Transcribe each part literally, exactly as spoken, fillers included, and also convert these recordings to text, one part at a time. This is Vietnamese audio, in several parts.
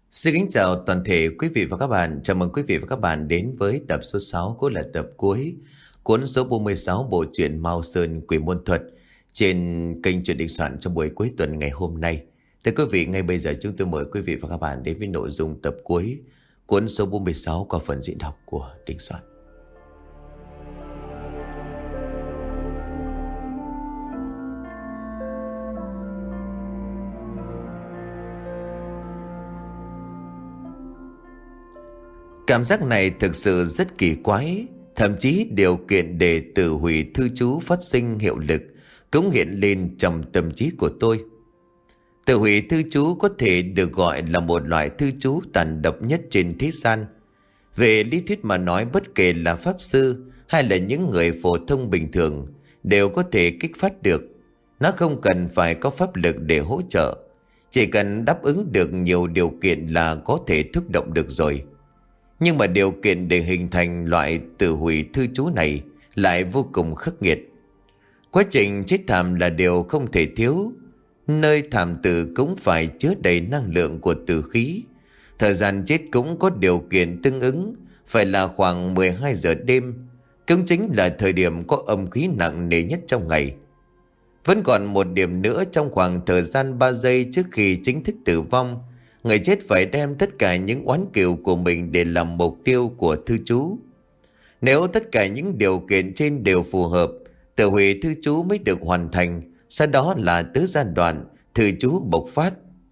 Xin kính chào toàn thể quý vị và các bạn. Chào mừng quý vị và các bạn đến với tập số sáu, cũng là tập cuối cuốn số bốn mươi sáu bộ truyện Mao Sơn Quỷ Môn Thuật trên kênh truyện định soạn trong buổi cuối tuần ngày hôm nay. Thưa quý vị, ngay bây giờ chúng tôi mời quý vị và các bạn đến với nội dung tập cuối cuốn số bốn mươi sáu qua phần diễn đọc của định soạn. Cảm giác này thực sự rất kỳ quái. Thậm chí điều kiện để tự hủy thư chú phát sinh hiệu lực cũng hiện lên trong tâm trí của tôi. Tự hủy thư chú có thể được gọi là một loại thư chú tàn độc nhất trên thế gian. Về lý thuyết mà nói, bất kể là pháp sư hay là những người phổ thông bình thường đều có thể kích phát được. Nó không cần phải có pháp lực để hỗ trợ, chỉ cần đáp ứng được nhiều điều kiện là có thể thúc động được rồi. Nhưng mà điều kiện để hình thành loại tự hủy thư chú này lại vô cùng khắc nghiệt. Quá trình chết thảm là điều không thể thiếu. Nơi thảm tử cũng phải chứa đầy năng lượng của tử khí. Thời gian chết cũng có điều kiện tương ứng, phải là khoảng mười hai giờ đêm. Cũng chính là thời điểm có âm khí nặng nề nhất trong ngày. Vẫn còn một điểm nữa, trong khoảng thời gian ba giây trước khi chính thức tử vong, người chết phải đem tất cả những oán kiều của mình để làm mục tiêu của thư chú. Nếu tất cả những điều kiện trên đều phù hợp, tự hủy thư chú mới được hoàn thành. Sau đó là tới giai đoạn thư chú bộc phát.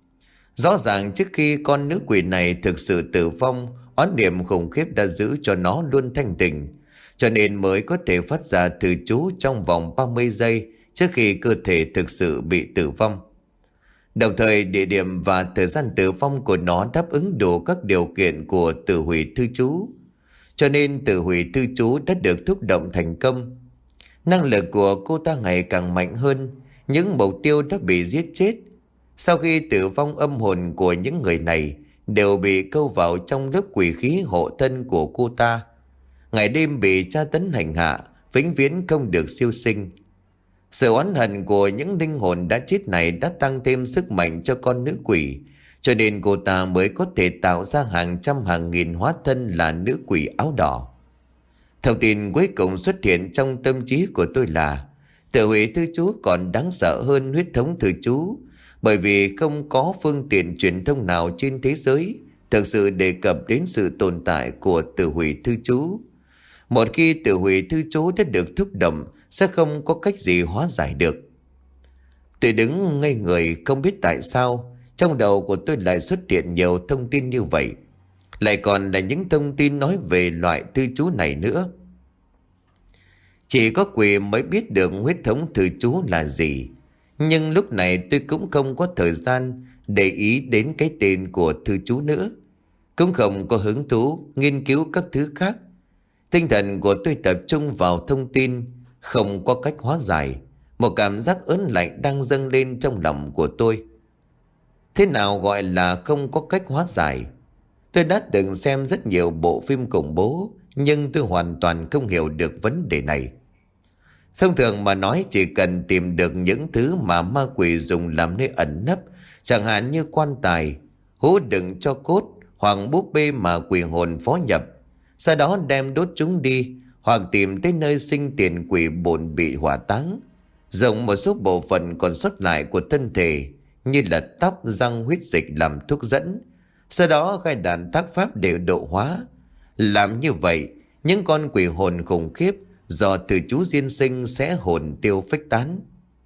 Rõ ràng trước khi con nữ quỷ này thực sự tử vong, oán niệm khủng khiếp đã giữ cho nó luôn thanh tỉnh, cho nên mới có thể phát ra thư chú trong vòng ba mươi giây trước khi cơ thể thực sự bị tử vong. Đồng thời địa điểm và thời gian tử vong của nó đáp ứng đủ các điều kiện của tự hủy thư chú, cho nên tự hủy thư chú đã được thúc động thành công. Năng lực của cô ta ngày càng mạnh hơn, những mục tiêu đã bị giết chết. Sau khi tử vong, âm hồn của những người này đều bị câu vào trong lớp quỷ khí hộ thân của cô ta. Ngày đêm bị tra tấn hành hạ, vĩnh viễn không được siêu sinh. Sự oán hận của những linh hồn đã chết này đã tăng thêm sức mạnh cho con nữ quỷ, cho nên cô ta mới có thể tạo ra hàng trăm hàng nghìn hóa thân là nữ quỷ áo đỏ. Thông tin cuối cùng xuất hiện trong tâm trí của tôi là tự hủy thư chú còn đáng sợ hơn huyết thống thư chú, bởi vì không có phương tiện truyền thông nào trên thế giới thực sự đề cập đến sự tồn tại của tự hủy thư chú. Một khi tự hủy thư chú đã được thúc động, sẽ không có cách gì hóa giải được. Tôi đứng ngây người, không biết tại sao trong đầu của tôi lại xuất hiện nhiều thông tin như vậy, lại còn là những thông tin nói về loại thư chú này nữa. Chỉ có quỷ mới biết được huyết thống thư chú là gì, nhưng lúc này tôi cũng không có thời gian để ý đến cái tên của thư chú nữa, cũng không có hứng thú nghiên cứu các thứ khác. Tinh thần của tôi tập trung vào thông tin, không có cách hóa giải. Một cảm giác ớn lạnh đang dâng lên trong lòng của tôi. Thế nào gọi là không có cách hóa giải? Tôi đã từng xem rất nhiều bộ phim khủng bố, nhưng tôi hoàn toàn không hiểu được vấn đề này. Thông thường mà nói, chỉ cần tìm được những thứ mà ma quỷ dùng làm nơi ẩn nấp, chẳng hạn như quan tài, hũ đựng cho cốt hoặc búp bê mà quỷ hồn phó nhập, sau đó đem đốt chúng đi, hoặc tìm tới nơi sinh tiền quỷ bồn bị hỏa táng, dùng một số bộ phận còn sót lại của thân thể như là tóc, răng, huyết dịch làm thuốc dẫn, sau đó khai đàn tác pháp để độ hóa. Làm như vậy, những con quỷ hồn khủng khiếp do từ chú diên sinh sẽ hồn tiêu phách tán.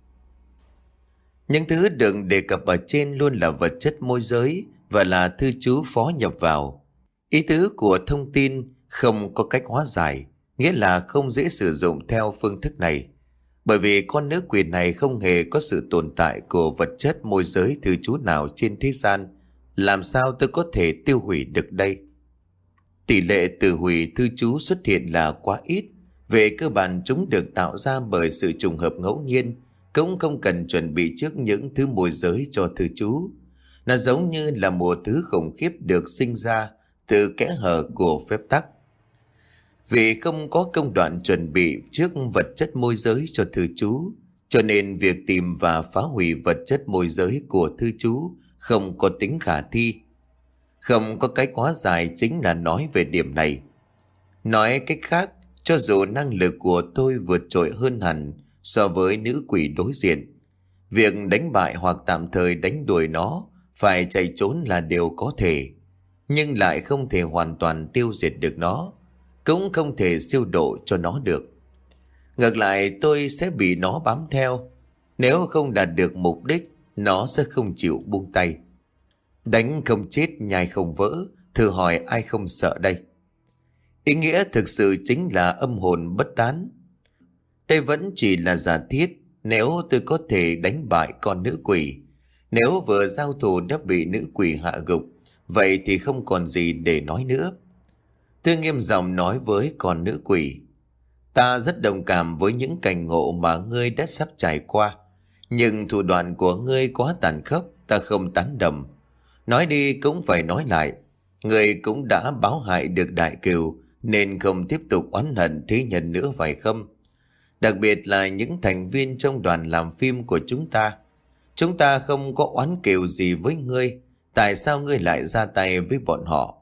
Những thứ được đề cập ở trên luôn là vật chất môi giới và là thư chú phó nhập vào. Ý tứ của thông tin không có cách hóa giải, nghĩa là không dễ sử dụng theo phương thức này, bởi vì con nữ quỷ này không hề có sự tồn tại của vật chất môi giới thư chú nào trên thế gian. Làm sao tôi có thể tiêu hủy được đây? Tỷ lệ tự hủy thư chú xuất hiện là quá ít. Về cơ bản chúng được tạo ra bởi sự trùng hợp ngẫu nhiên, cũng không cần chuẩn bị trước những thứ môi giới cho thư chú. Nó giống như là một thứ khủng khiếp được sinh ra từ kẽ hở của phép tắc. Vì không có công đoạn chuẩn bị trước vật chất môi giới cho thư chú, cho nên việc tìm và phá hủy vật chất môi giới của thư chú không có tính khả thi. Không có cái quá dài chính là nói về điểm này. Nói cách khác, cho dù năng lực của tôi vượt trội hơn hẳn so với nữ quỷ đối diện, việc đánh bại hoặc tạm thời đánh đuổi nó, phải chạy trốn là điều có thể, nhưng lại không thể hoàn toàn tiêu diệt được nó, cũng không thể siêu độ cho nó được. Ngược lại, tôi sẽ bị nó bám theo. Nếu không đạt được mục đích, nó sẽ không chịu buông tay. Đánh không chết, nhai không vỡ, thử hỏi ai không sợ đây? Ý nghĩa thực sự chính là âm hồn bất tán. Đây vẫn chỉ là giả thiết. Nếu tôi có thể đánh bại con nữ quỷ, nếu vừa giao thủ đã bị nữ quỷ hạ gục, vậy thì không còn gì để nói nữa. Tôi nghiêm giọng nói với con nữ quỷ: ta rất đồng cảm với những cảnh ngộ mà ngươi đã sắp trải qua, nhưng thủ đoạn của ngươi quá tàn khốc, ta không tán đồng. Nói đi cũng phải nói lại, ngươi cũng đã báo hại được đại cừu, nên không tiếp tục oán hận thế nhân nữa phải không? Đặc biệt là những thành viên trong đoàn làm phim của chúng ta. Chúng ta không có oán kêu gì với ngươi, tại sao ngươi lại ra tay với bọn họ?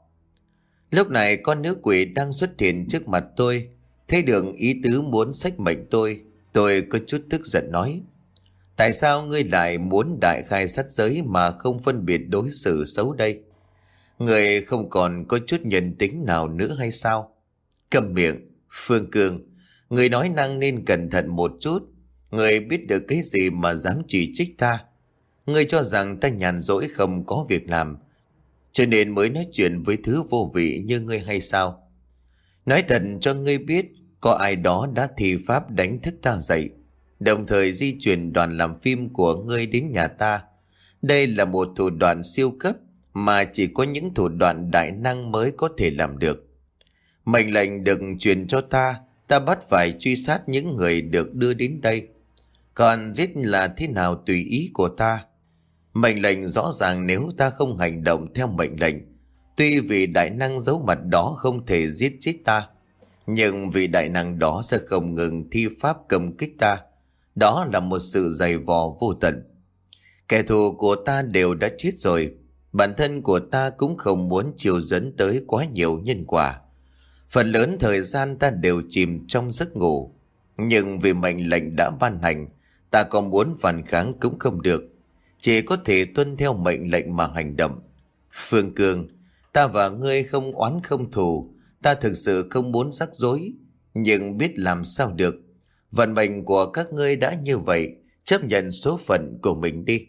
Lúc này con nữ quỷ đang xuất hiện trước mặt tôi, thấy được ý tứ muốn xách mệnh tôi. Tôi có chút tức giận nói: tại sao ngươi lại muốn đại khai sát giới mà không phân biệt đối xử xấu đây? Ngươi không còn có chút nhân tính nào nữa hay sao? Câm miệng, Phương Cương. Người nói năng nên cẩn thận một chút. Người biết được cái gì mà dám chỉ trích ta? Người cho rằng ta nhàn rỗi không có việc làm, cho nên mới nói chuyện với thứ vô vị như ngươi hay sao? Nói thật cho ngươi biết, có ai đó đã thi pháp đánh thức ta dậy, đồng thời di chuyển đoàn làm phim của ngươi đến nhà ta. Đây là một thủ đoạn siêu cấp mà chỉ có những thủ đoạn đại năng mới có thể làm được. Mệnh lệnh được truyền cho ta, ta bắt phải truy sát những người được đưa đến đây. Còn giết là thế nào tùy ý của ta. Mệnh lệnh rõ ràng, nếu ta không hành động theo mệnh lệnh, tuy vì đại năng giấu mặt đó không thể giết chết ta, nhưng vì đại năng đó sẽ không ngừng thi pháp công kích ta. Đó là một sự dày vò vô tận. Kẻ thù của ta đều đã chết rồi, bản thân của ta cũng không muốn chiều dẫn tới quá nhiều nhân quả. Phần lớn thời gian ta đều chìm trong giấc ngủ, nhưng vì mệnh lệnh đã ban hành, ta có muốn phản kháng cũng không được, chỉ có thể tuân theo mệnh lệnh mà hành động. Phương Cương, ta và ngươi không oán không thù, ta thực sự không muốn rắc rối, nhưng biết làm sao được. Vận mệnh của các ngươi đã như vậy, chấp nhận số phận của mình đi.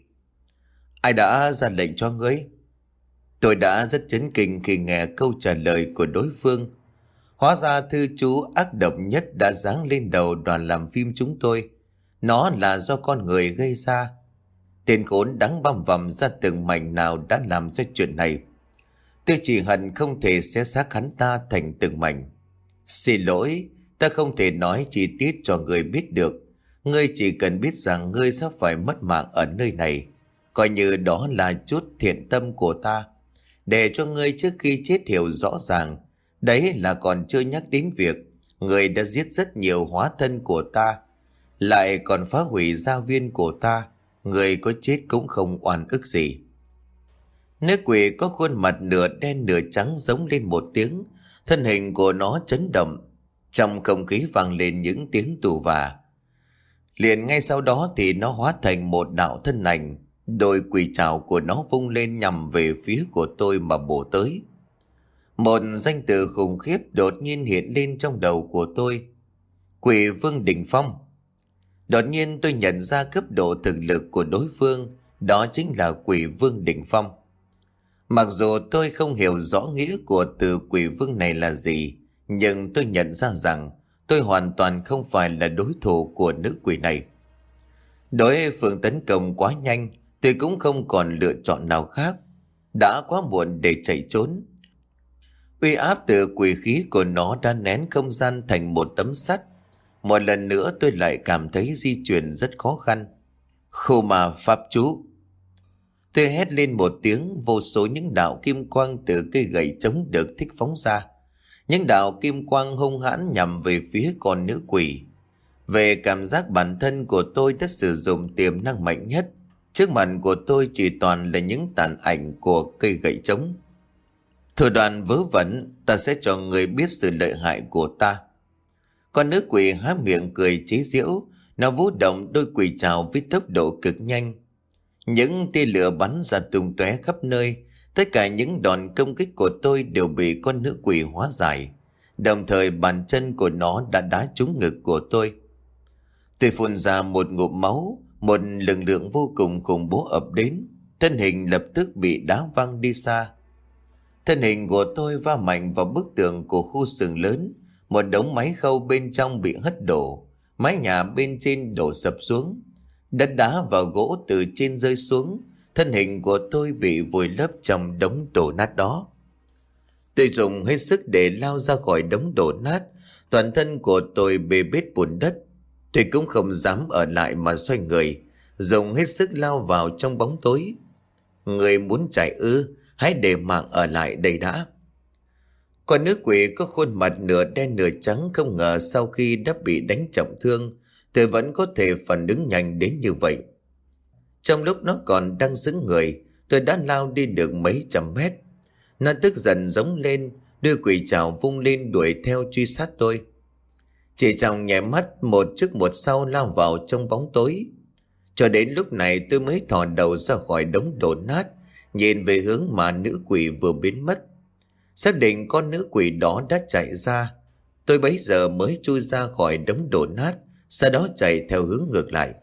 Ai đã ra lệnh cho ngươi? Tôi đã rất chấn kinh khi nghe câu trả lời của đối phương. Hóa ra thư chú ác độc nhất đã giáng lên đầu đoàn làm phim chúng tôi. Nó là do con người gây ra. Tên khốn đáng băm vằm ra từng mảnh nào đã làm ra chuyện này. Tôi chỉ hận không thể xé xác hắn ta thành từng mảnh. Xin lỗi, ta không thể nói chi tiết cho người biết được. Ngươi chỉ cần biết rằng ngươi sắp phải mất mạng ở nơi này, coi như đó là chút thiện tâm của ta, để cho ngươi trước khi chết hiểu rõ ràng. Đấy là còn chưa nhắc đến việc ngươi đã giết rất nhiều hóa thân của ta, lại còn phá hủy gia viên của ta. Ngươi có chết cũng không oan ức gì. Nữ quỷ có khuôn mặt nửa đen nửa trắng giống lên một tiếng, thân hình của nó chấn động. Trong không khí vang lên những tiếng tù vả. Liền ngay sau đó thì nó hóa thành một đạo thân ảnh, đôi quỷ trảo của nó vung lên nhằm về phía của tôi mà bổ tới. Một danh từ khủng khiếp đột nhiên hiện lên trong đầu của tôi: Quỷ Vương Đỉnh Phong. Đột nhiên tôi nhận ra cấp độ thực lực của đối phương, đó chính là Quỷ Vương Đỉnh Phong. Mặc dù tôi không hiểu rõ nghĩa của từ Quỷ Vương này là gì, nhưng tôi nhận ra rằng tôi hoàn toàn không phải là đối thủ của nữ quỷ này. Đối phương tấn công quá nhanh, tôi cũng không còn lựa chọn nào khác. Đã quá muộn để chạy trốn. Uy áp từ quỷ khí của nó đã nén không gian thành một tấm sắt. Một lần nữa tôi lại cảm thấy di chuyển rất khó khăn. Khu mà pháp chú. Tôi hét lên một tiếng, vô số những đạo kim quang từ cây gậy chống được thích phóng ra. Những đạo kim quang hung hãn nhằm về phía con nữ quỷ. Về cảm giác bản thân của tôi đã sử dụng tiềm năng mạnh nhất. Trước mặt của tôi chỉ toàn là những tàn ảnh của cây gậy chống. Thủ đoạn vớ vẩn, ta sẽ cho người biết sự lợi hại của ta. Con nữ quỷ há miệng cười chế giễu. Nó vũ động đôi quỷ trảo với tốc độ cực nhanh. Những tia lửa bắn ra tung tóe khắp nơi. Tất cả những đòn công kích của tôi đều bị con nữ quỷ hóa giải. Đồng thời bàn chân của nó đã đá trúng ngực của tôi. Tôi phun ra một ngụm máu. Một lực lượng vô cùng khủng bố ập đến. Thân hình lập tức bị đá văng đi xa. Thân hình của tôi va mạnh vào bức tường của khu xưởng lớn. Một đống máy khâu bên trong bị hất đổ. Mái nhà bên trên đổ sập xuống. Đất đá và gỗ từ trên rơi xuống. Thân hình của tôi bị vùi lấp trong đống đổ nát đó. Tôi dùng hết sức để lao ra khỏi đống đổ nát. Toàn thân của tôi bê bết bùn đất. Tôi cũng không dám ở lại mà xoay người, dùng hết sức lao vào trong bóng tối. Người muốn chạy ư? Hãy để mạng ở lại đây đã. Con nữ quỷ có khuôn mặt nửa đen nửa trắng, không ngờ sau khi đã bị đánh trọng thương, tôi vẫn có thể phản ứng nhanh đến như vậy. Trong lúc nó còn đang xứng người, tôi đã lao đi được mấy trăm mét. Nó tức giận giống lên, đưa quỷ trảo vung lên đuổi theo truy sát tôi. Chỉ trong nhảy mắt, một trước một sau lao vào trong bóng tối. Cho đến lúc này tôi mới thò đầu ra khỏi đống đổ nát, nhìn về hướng mà nữ quỷ vừa biến mất. Xác định con nữ quỷ đó đã chạy ra, tôi bấy giờ mới chui ra khỏi đống đổ nát, sau đó chạy theo hướng ngược lại.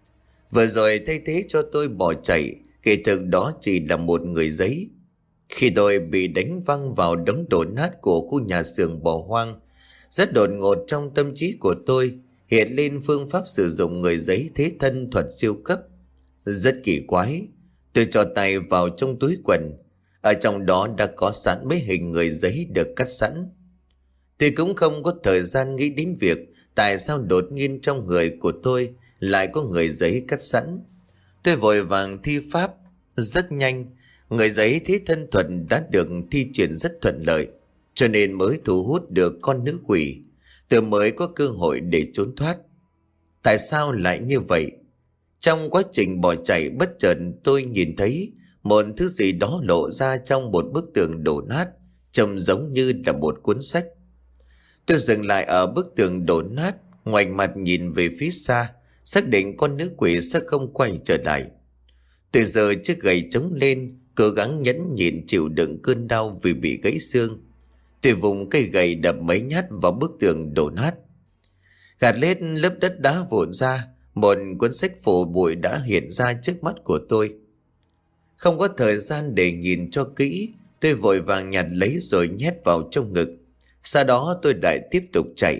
Vừa rồi thay thế cho tôi bỏ chạy, kỳ thực đó chỉ là một người giấy. Khi tôi bị đánh văng vào đống đổ nát của khu nhà xưởng bỏ hoang, rất đột ngột trong tâm trí của tôi hiện lên phương pháp sử dụng người giấy thế thân thuật siêu cấp. Rất kỳ quái, tôi cho tay vào trong túi quần. Ở trong đó đã có sẵn mấy hình người giấy được cắt sẵn. Tôi cũng không có thời gian nghĩ đến việc tại sao đột nhiên trong người của tôi lại có người giấy cắt sẵn. Tôi vội vàng thi pháp rất nhanh. Người giấy thế thân thuật đã được thi triển rất thuận lợi, cho nên mới thu hút được con nữ quỷ. Tôi mới có cơ hội để trốn thoát. Tại sao lại như vậy? Trong quá trình bỏ chạy, bất chợt tôi nhìn thấy một thứ gì đó lộ ra trong một bức tường đổ nát, trông giống như là một cuốn sách. Tôi dừng lại ở bức tường đổ nát, ngoảnh mặt nhìn về phía xa, xác định con nữ quỷ sẽ không quay trở lại. Từ giờ chiếc gậy chống lên, cố gắng nhẫn nhịn chịu đựng cơn đau vì bị gãy xương. Tôi vùng cây gậy đập mấy nhát vào bức tường đổ nát. Gạt lết lớp đất đá vụn ra, một cuốn sách phủ bụi đã hiện ra trước mắt của tôi. Không có thời gian để nhìn cho kỹ, tôi vội vàng nhặt lấy rồi nhét vào trong ngực. Sau đó tôi lại tiếp tục chạy.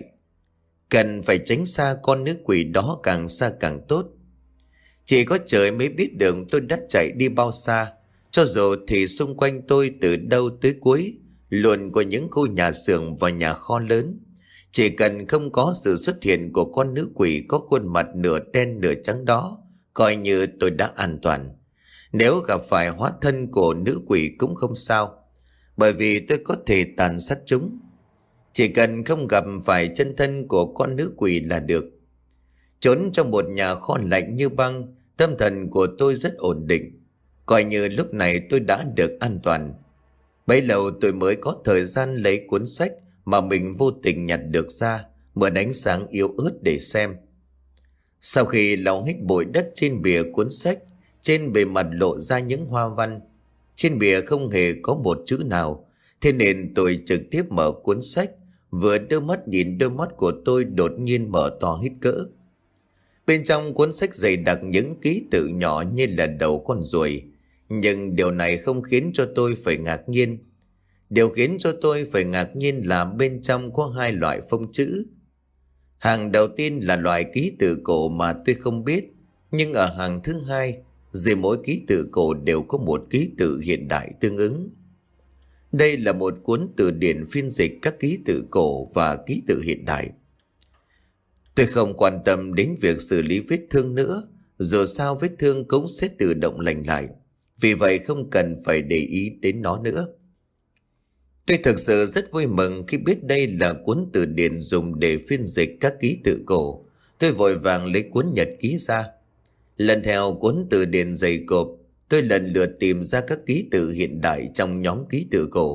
Cần phải tránh xa con nữ quỷ đó, càng xa càng tốt. Chỉ có trời mới biết được tôi đã chạy đi bao xa. Cho dù thì xung quanh tôi từ đâu tới cuối luôn có những khu nhà xưởng và nhà kho lớn. Chỉ cần không có sự xuất hiện của con nữ quỷ có khuôn mặt nửa đen nửa trắng đó, coi như tôi đã an toàn. Nếu gặp phải hóa thân của nữ quỷ cũng không sao, bởi vì tôi có thể tàn sát chúng. Chỉ cần không gặp phải chân thân của con nữ quỷ là được. Trốn trong một nhà kho lạnh như băng, tâm thần của tôi rất ổn định. Coi như lúc này tôi đã được an toàn. Bấy lâu tôi mới có thời gian lấy cuốn sách mà mình vô tình nhặt được ra, mượn ánh sáng yếu ớt để xem. Sau khi lau hết bụi đất trên bìa cuốn sách, trên bề mặt lộ ra những hoa văn. Trên bìa không hề có một chữ nào, thế nên tôi trực tiếp mở cuốn sách, vừa đưa mắt nhìn đôi mắt của tôi đột nhiên mở to hít cỡ. Bên trong cuốn sách dày đặc những ký tự nhỏ như là đầu con ruồi. Nhưng điều này không khiến cho tôi phải ngạc nhiên. Điều khiến cho tôi phải ngạc nhiên là bên trong có hai loại phông chữ. Hàng đầu tiên là loại ký tự cổ mà tôi không biết, nhưng ở hàng thứ hai, dưới mỗi ký tự cổ đều có một ký tự hiện đại tương ứng. Đây là một cuốn từ điển phiên dịch các ký tự cổ và ký tự hiện đại. Tôi không quan tâm đến việc xử lý vết thương nữa, dù sao vết thương cũng sẽ tự động lành lại. Vì vậy không cần phải để ý đến nó nữa. Tôi thực sự rất vui mừng khi biết đây là cuốn từ điển dùng để phiên dịch các ký tự cổ. Tôi vội vàng lấy cuốn nhật ký ra. Lần theo cuốn từ điển dày cộp, tôi lần lượt tìm ra các ký tự hiện đại trong nhóm ký tự cổ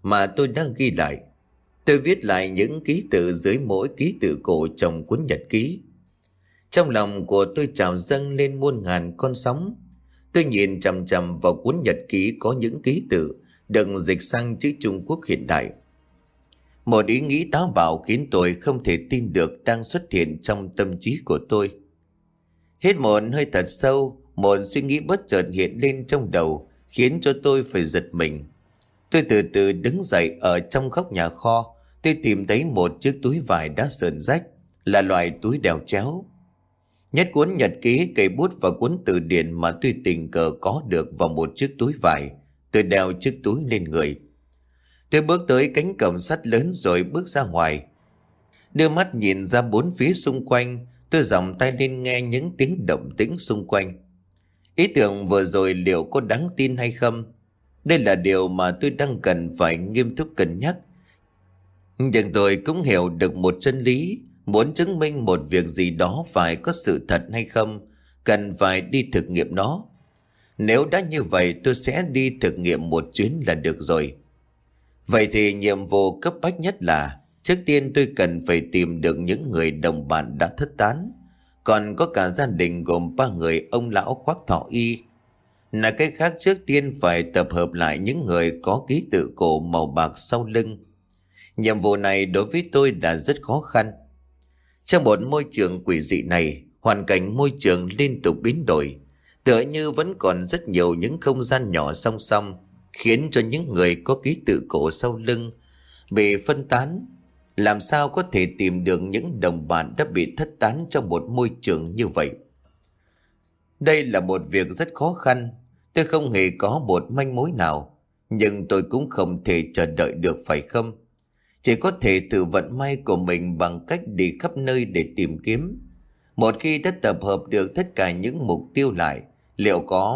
mà tôi đã ghi lại. Tôi viết lại những ký tự dưới mỗi ký tự cổ trong cuốn nhật ký. Trong lòng của tôi trào dâng lên muôn ngàn con sóng. Tôi nhìn chằm chằm vào cuốn nhật ký có những ký tự được dịch sang chữ Trung Quốc hiện đại. Một ý nghĩ táo bạo khiến tôi không thể tin được đang xuất hiện trong tâm trí của tôi. Hít một hơi thật sâu, một suy nghĩ bất chợt hiện lên trong đầu khiến cho tôi phải giật mình. Tôi từ từ đứng dậy. Ở trong góc nhà kho, tôi tìm thấy một chiếc túi vải đã sờn rách, là loại túi đeo chéo. Nhét cuốn nhật ký, cây bút và cuốn từ điển mà tôi tình cờ có được vào một chiếc túi vải. Tôi đeo chiếc túi lên người. Tôi bước tới cánh cổng sắt lớn rồi bước ra ngoài. Đưa mắt nhìn ra bốn phía xung quanh, tôi giọng tay lên nghe những tiếng động tĩnh xung quanh. Ý tưởng vừa rồi liệu có đáng tin hay không? Đây là điều mà tôi đang cần phải nghiêm túc cân nhắc. Nhưng tôi cũng hiểu được một chân lý. Muốn chứng minh một việc gì đó phải có sự thật hay không, cần phải đi thực nghiệm nó. Nếu đã như vậy, tôi sẽ đi thực nghiệm một chuyến là được rồi. Vậy thì nhiệm vụ cấp bách nhất là trước tiên tôi cần phải tìm được những người đồng bạn đã thất tán. Còn có cả gia đình gồm ba người ông lão khoác thọ y. Là cái khác, trước tiên phải tập hợp lại những người có ký tự cổ màu bạc sau lưng. Nhiệm vụ này đối với tôi đã rất khó khăn. Trong một môi trường quỷ dị này, hoàn cảnh môi trường liên tục biến đổi, tựa như vẫn còn rất nhiều những không gian nhỏ song song, khiến cho những người có ký tự cổ sau lưng bị phân tán. Làm sao có thể tìm được những đồng bạn đã bị thất tán trong một môi trường như vậy? Đây là một việc rất khó khăn. Tôi không hề có một manh mối nào, nhưng tôi cũng không thể chờ đợi được, phải không? Chỉ có thể thử vận may của mình bằng cách đi khắp nơi để tìm kiếm. Một khi đã tập hợp được tất cả những mục tiêu lại, liệu có...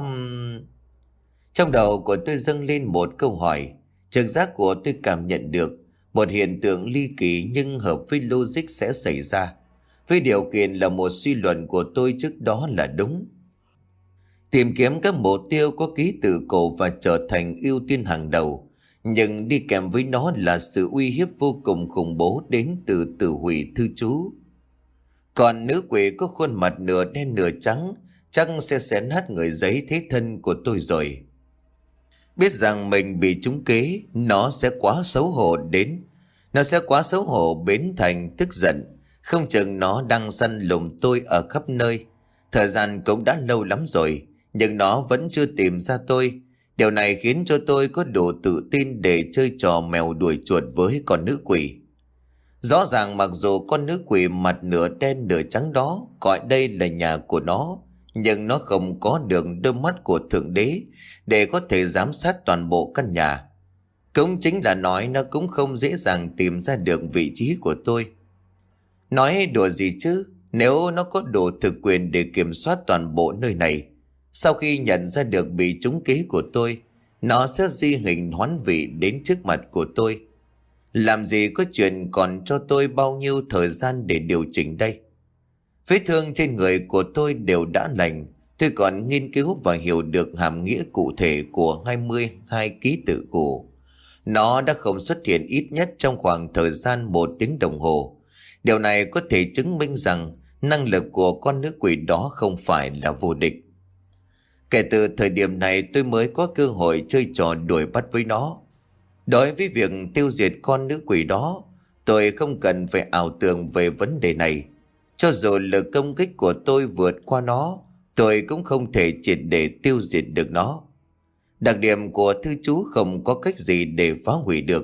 Trong đầu của tôi dâng lên một câu hỏi. Trực giác của tôi cảm nhận được một hiện tượng ly kỳ nhưng hợp với logic sẽ xảy ra, với điều kiện là một suy luận của tôi trước đó là đúng. Tìm kiếm các mục tiêu có ký tự cổ và trở thành ưu tiên hàng đầu, nhưng đi kèm với nó là sự uy hiếp vô cùng khủng bố đến từ tử hủy thư chú. Còn nữ quỷ có khuôn mặt nửa đen nửa trắng chắc sẽ xé nát người giấy thế thân của tôi rồi. Biết rằng mình bị trúng kế, nó sẽ quá xấu hổ đến Nó sẽ quá xấu hổ biến thành tức giận. Không chừng nó đang săn lùng tôi ở khắp nơi. Thời gian cũng đã lâu lắm rồi, nhưng nó vẫn chưa tìm ra tôi. Điều này khiến cho tôi có đủ tự tin để chơi trò mèo đuổi chuột với con nữ quỷ. Rõ ràng mặc dù con nữ quỷ mặt nửa đen nửa trắng đó gọi đây là nhà của nó, nhưng nó không có được đôi mắt của Thượng Đế để có thể giám sát toàn bộ căn nhà. Cũng chính là nói nó cũng không dễ dàng tìm ra được vị trí của tôi. Nói đùa gì chứ, nếu nó có đủ thực quyền để kiểm soát toàn bộ nơi này, sau khi nhận ra được bị trúng kế của tôi, nó sẽ di hình hoán vị đến trước mặt của tôi. Làm gì có chuyện còn cho tôi bao nhiêu thời gian để điều chỉnh đây? Vết thương trên người của tôi đều đã lành. Tôi còn nghiên cứu và hiểu được hàm nghĩa cụ thể của hai mươi hai ký tự cổ. Nó đã không xuất hiện ít nhất trong khoảng thời gian một tiếng đồng hồ. Điều này có thể chứng minh rằng năng lực của con nữ quỷ đó không phải là vô địch. Kể từ thời điểm này tôi mới có cơ hội chơi trò đuổi bắt với nó. Đối với việc tiêu diệt con nữ quỷ đó, tôi không cần phải ảo tưởng về vấn đề này. Cho dù lực công kích của tôi vượt qua nó, tôi cũng không thể triệt để tiêu diệt được nó. Đặc điểm của thư chú không có cách gì để phá hủy được.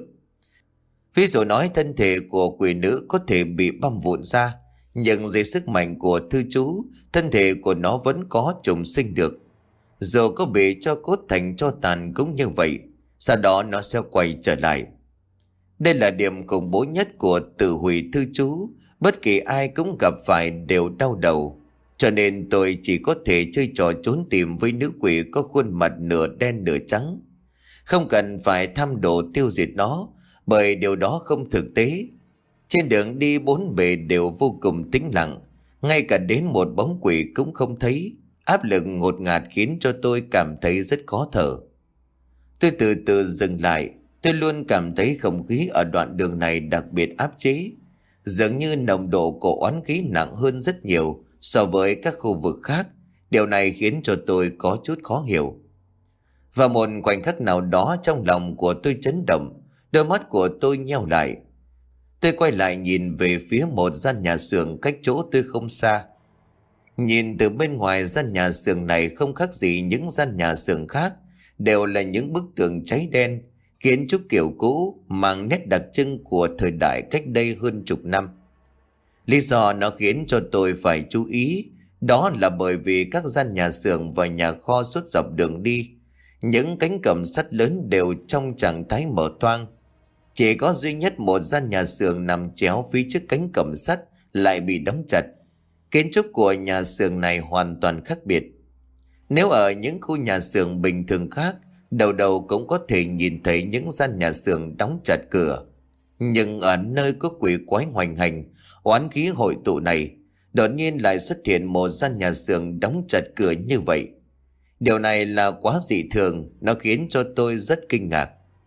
Ví dụ nói thân thể của quỷ nữ có thể bị băm vụn ra, nhưng dưới sức mạnh của thư chú, thân thể của nó vẫn có trùng sinh được. Dù có bị cho cốt thành cho tàn cũng như vậy, sau đó nó sẽ quay trở lại. Đây là điểm khủng bố nhất của tử hủy thư chú. Bất kỳ ai cũng gặp phải đều đau đầu. Cho nên tôi chỉ có thể chơi trò trốn tìm với nữ quỷ có khuôn mặt nửa đen nửa trắng. Không cần phải thăm độ tiêu diệt nó, bởi điều đó không thực tế. Trên đường đi bốn bề đều vô cùng tĩnh lặng, ngay cả đến một bóng quỷ cũng không thấy. Áp lực ngột ngạt khiến cho tôi cảm thấy rất khó thở. Tôi từ từ dừng lại, Tôi luôn cảm thấy không khí ở đoạn đường này đặc biệt áp chế, dường như nồng độ của oán khí nặng hơn rất nhiều so với các khu vực khác. Điều này khiến cho tôi có chút khó hiểu. Và một khoảnh khắc nào đó trong lòng của tôi chấn động, đôi mắt của tôi nheo lại. Tôi quay lại nhìn về phía một gian nhà xưởng cách chỗ tôi không xa. Nhìn từ bên ngoài, gian nhà xưởng này không khác gì những gian nhà xưởng khác, đều là những bức tường cháy đen, kiến trúc kiểu cũ mang nét đặc trưng của thời đại cách đây hơn chục năm. Lý do nó khiến cho tôi phải chú ý đó là bởi vì các gian nhà xưởng và nhà kho suốt dọc đường đi, những cánh cổng sắt lớn đều trong trạng thái mở toang. Chỉ có duy nhất một gian nhà xưởng nằm chéo phía trước cánh cổng sắt lại bị đóng chặt. Kiến trúc của nhà xưởng này hoàn toàn khác biệt. Nếu ở những khu nhà xưởng bình thường khác, đầu đầu cũng có thể nhìn thấy những gian nhà xưởng đóng chặt cửa. Nhưng ở nơi có quỷ quái hoành hành, oán khí hội tụ này, đột nhiên lại xuất hiện một gian nhà xưởng đóng chặt cửa như vậy. Điều này là quá dị thường, nó khiến cho tôi rất kinh ngạc.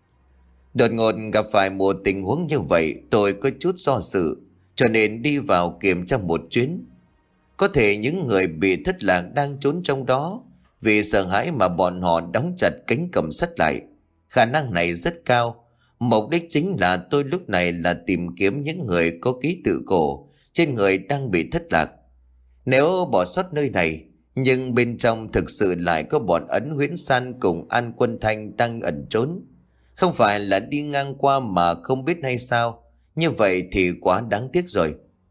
Đột ngột gặp phải một tình huống như vậy, tôi có chút do dự, cho nên đi vào kiểm tra một chuyến. Có thể những người bị thất lạc đang trốn trong đó, vì sợ hãi mà bọn họ đóng chặt cánh cổng sắt lại. Khả năng này rất cao. Mục đích chính là tôi lúc này là tìm kiếm những người có ký tự cổ trên người đang bị thất lạc. Nếu bỏ sót nơi này, nhưng bên trong thực sự lại có bọn Ấn Huyễn San cùng An Quân Thanh đang ẩn trốn, không phải là đi ngang qua mà không biết hay sao? Như vậy thì quá đáng tiếc rồi.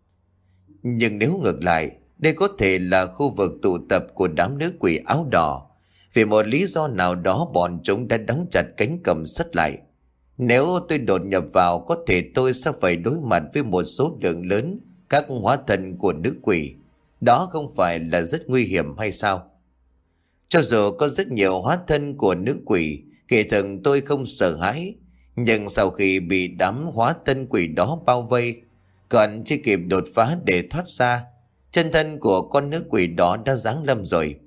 Nhưng nếu ngược lại, đây có thể là khu vực tụ tập của đám nữ quỷ áo đỏ. Vì một lý do nào đó bọn chúng đã đóng chặt cánh cổng sắt lại. Nếu tôi đột nhập vào, có thể tôi sẽ phải đối mặt với một số lượng lớn các hóa thân của nữ quỷ. Đó không phải là rất nguy hiểm hay sao? Cho dù có rất nhiều hóa thân của nữ quỷ, kỳ thực tôi không sợ hãi. Nhưng sau khi bị đám hóa thân quỷ đó bao vây, còn chưa kịp đột phá để thoát ra, chân thân của con nữ quỷ đó đã giáng lâm rồi.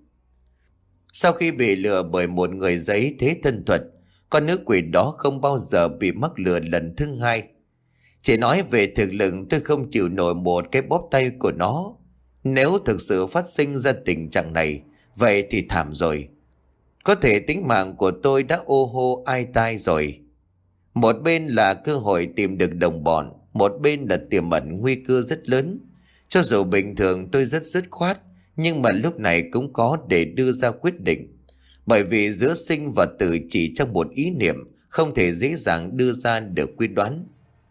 Sau khi bị lừa bởi một người giấy thế thân thuật, con nữ quỷ đó không bao giờ bị mắc lừa lần thứ hai. Chỉ nói về thực lực, tôi không chịu nổi một cái bóp tay của nó. Nếu thực sự phát sinh ra tình trạng này, vậy thì thảm rồi. Có thể tính mạng của tôi đã ô hô ai tai rồi. Một bên là cơ hội tìm được đồng bọn, một bên là tiềm ẩn nguy cơ rất lớn. Cho dù bình thường tôi rất dứt khoát, nhưng mà lúc này cũng có để đưa ra quyết định. Bởi vì giữa sinh và tử chỉ trong một ý niệm, không thể dễ dàng đưa ra được quyết đoán.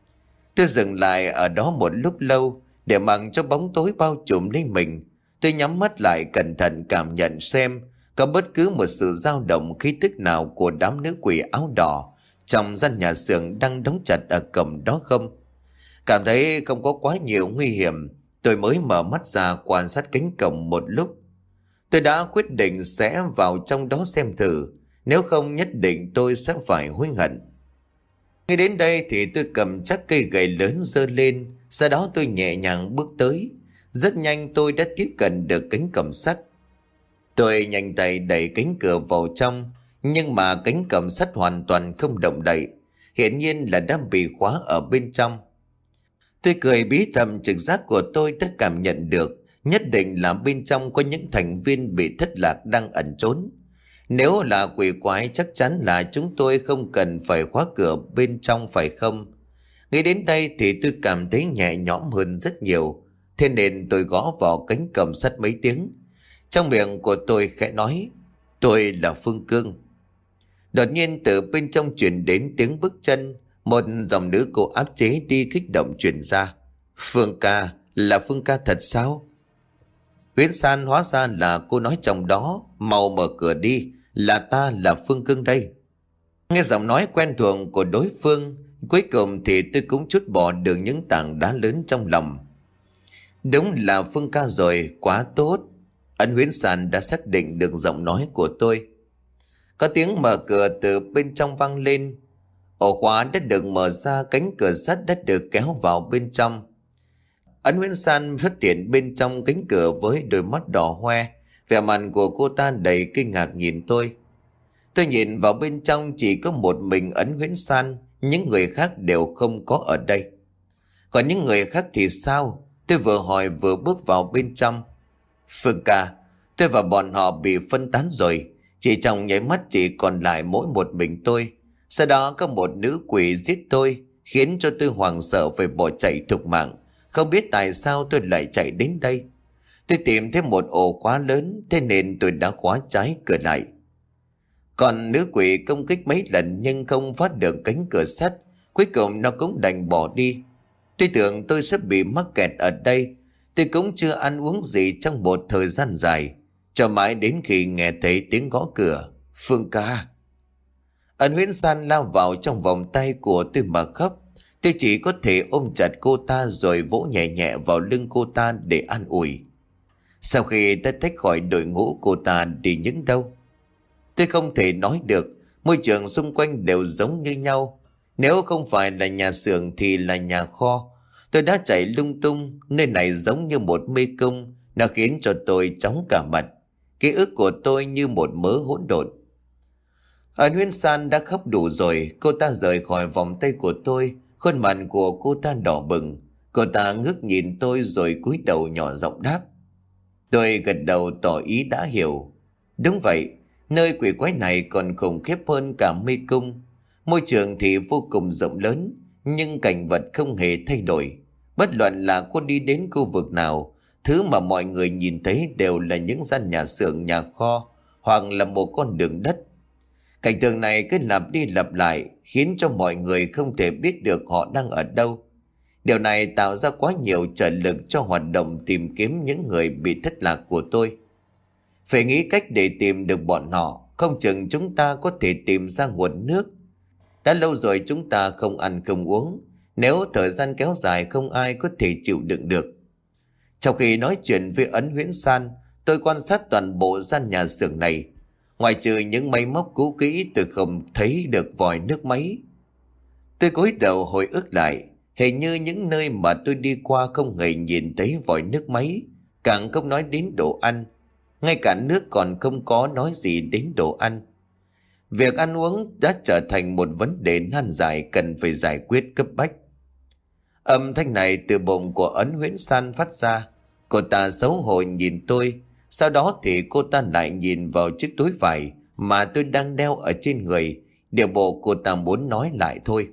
Tôi dừng lại ở đó một lúc lâu, để mặc cho bóng tối bao trùm lấy mình. Tôi nhắm mắt lại cẩn thận cảm nhận xem có bất cứ một sự dao động khí tức nào của đám nữ quỷ áo đỏ trong gian nhà xưởng đang đóng chặt ở cổng đó không. Cảm thấy không có quá nhiều nguy hiểm, tôi mới mở mắt ra quan sát cánh cổng một lúc. Tôi đã quyết định sẽ vào trong đó xem thử, nếu không nhất định tôi sẽ phải hối hận. Khi đến đây thì tôi cầm chắc cây gậy lớn giơ lên, sau đó tôi nhẹ nhàng bước tới. Rất nhanh tôi đã tiếp cận được cánh cổng sắt. Tôi nhanh tay đẩy cánh cửa vào trong, nhưng mà cánh cổng sắt hoàn toàn không động đậy, hiển nhiên là đã bị khóa ở bên trong. Tôi cười bí thầm, trực giác của tôi đã cảm nhận được, nhất định là bên trong có những thành viên bị thất lạc đang ẩn trốn. Nếu là quỷ quái chắc chắn là chúng tôi không cần phải khóa cửa bên trong phải không? Nghĩ đến đây thì tôi cảm thấy nhẹ nhõm hơn rất nhiều. Thế nên tôi gõ vào cánh cổng sắt mấy tiếng. Trong miệng của tôi khẽ nói, tôi là Phương Cương. Đột nhiên từ bên trong truyền đến tiếng bước chân, một dòng nữ cô áp chế đi kích động truyền ra. Phương ca, là Phương ca thật sao? Huyễn San, hóa ra là cô nói trong đó, mau mở cửa đi, là ta là Phương Cương đây. Nghe giọng nói quen thuộc của đối phương, cuối cùng thì tôi cũng trút bỏ được những tảng đá lớn trong lòng. Đúng là Phương ca rồi, quá tốt. Ân Huyễn San đã xác định được giọng nói của tôi. Có tiếng mở cửa từ bên trong vang lên. Ổ khóa đã được mở ra, cánh cửa sắt đã được kéo vào bên trong. Ân Huyễn San xuất hiện bên trong cánh cửa với đôi mắt đỏ hoe. Vẻ mặt của cô ta đầy kinh ngạc nhìn tôi. Tôi nhìn vào bên trong chỉ có một mình Ấn Huyễn San, những người khác đều không có ở đây. Còn những người khác thì sao? Tôi vừa hỏi vừa bước vào bên trong. Phương ca, tôi và bọn họ bị phân tán rồi. Chỉ trong nháy mắt chỉ còn lại mỗi một mình tôi. Sau đó có một nữ quỷ giết tôi, khiến cho tôi hoảng sợ phải bỏ chạy thục mạng. Không biết tại sao tôi lại chạy đến đây. Tôi tìm thấy một ổ khóa lớn, thế nên tôi đã khóa trái cửa lại. Còn nữ quỷ công kích mấy lần nhưng không phá được cánh cửa sắt. Cuối cùng nó cũng đành bỏ đi. Tôi tưởng tôi sẽ bị mắc kẹt ở đây. Tôi cũng chưa ăn uống gì trong một thời gian dài, cho mãi đến khi nghe thấy tiếng gõ cửa. Phương ca. Ân Huyễn San lao vào trong vòng tay của tôi mà khóc. Tôi chỉ có thể ôm chặt cô ta rồi vỗ nhẹ nhẹ vào lưng cô ta để an ủi. Sau khi ta tách khỏi đội ngũ, cô ta đi những đâu? Tôi không thể nói được. Môi trường xung quanh đều giống như nhau. Nếu không phải là nhà xưởng thì là nhà kho. Tôi đã chạy lung tung. Nơi này giống như một mê cung. Nó khiến cho tôi chóng cả mặt. Ký ức của tôi như một mớ hỗn độn. Ân Huyễn San đã khóc đủ rồi. Cô ta rời khỏi vòng tay của tôi. Khuôn mặt của cô ta đỏ bừng. Cô ta ngước nhìn tôi rồi cúi đầu nhỏ giọng đáp. Tôi gật đầu tỏ ý đã hiểu. Đúng vậy, nơi quỷ quái này còn khủng khiếp hơn cả mê cung. Môi trường thì vô cùng rộng lớn, nhưng cảnh vật không hề thay đổi. Bất luận là cô đi đến khu vực nào, thứ mà mọi người nhìn thấy đều là những gian nhà xưởng, nhà kho, hoặc là một con đường đất. Cảnh tượng này cứ lặp đi lặp lại, khiến cho mọi người không thể biết được họ đang ở đâu. Điều này tạo ra quá nhiều trợ lực cho hoạt động tìm kiếm những người bị thất lạc của tôi. Phải nghĩ cách để tìm được bọn họ, không chừng chúng ta có thể tìm ra nguồn nước. Đã lâu rồi chúng ta không ăn không uống, nếu thời gian kéo dài không ai có thể chịu đựng được. Trong khi nói chuyện với Ấn Huyễn San, tôi quan sát toàn bộ gian nhà xưởng này. Ngoài trừ những máy móc cũ kỹ, tôi không thấy được vòi nước máy. Tôi cúi đầu hồi ức lại. Hình như những nơi mà tôi đi qua không hề nhìn thấy vòi nước máy, càng không nói đến đồ ăn. Ngay cả nước còn không có nói gì đến đồ ăn. Việc ăn uống đã trở thành một vấn đề nan giải cần phải giải quyết cấp bách. Âm thanh này từ bụng của Ấn Huyễn San phát ra. Cô ta xấu hổ nhìn tôi. Sau đó thì cô ta lại nhìn vào chiếc túi vải mà tôi đang đeo ở trên người. Điều bộ cô ta muốn nói lại thôi.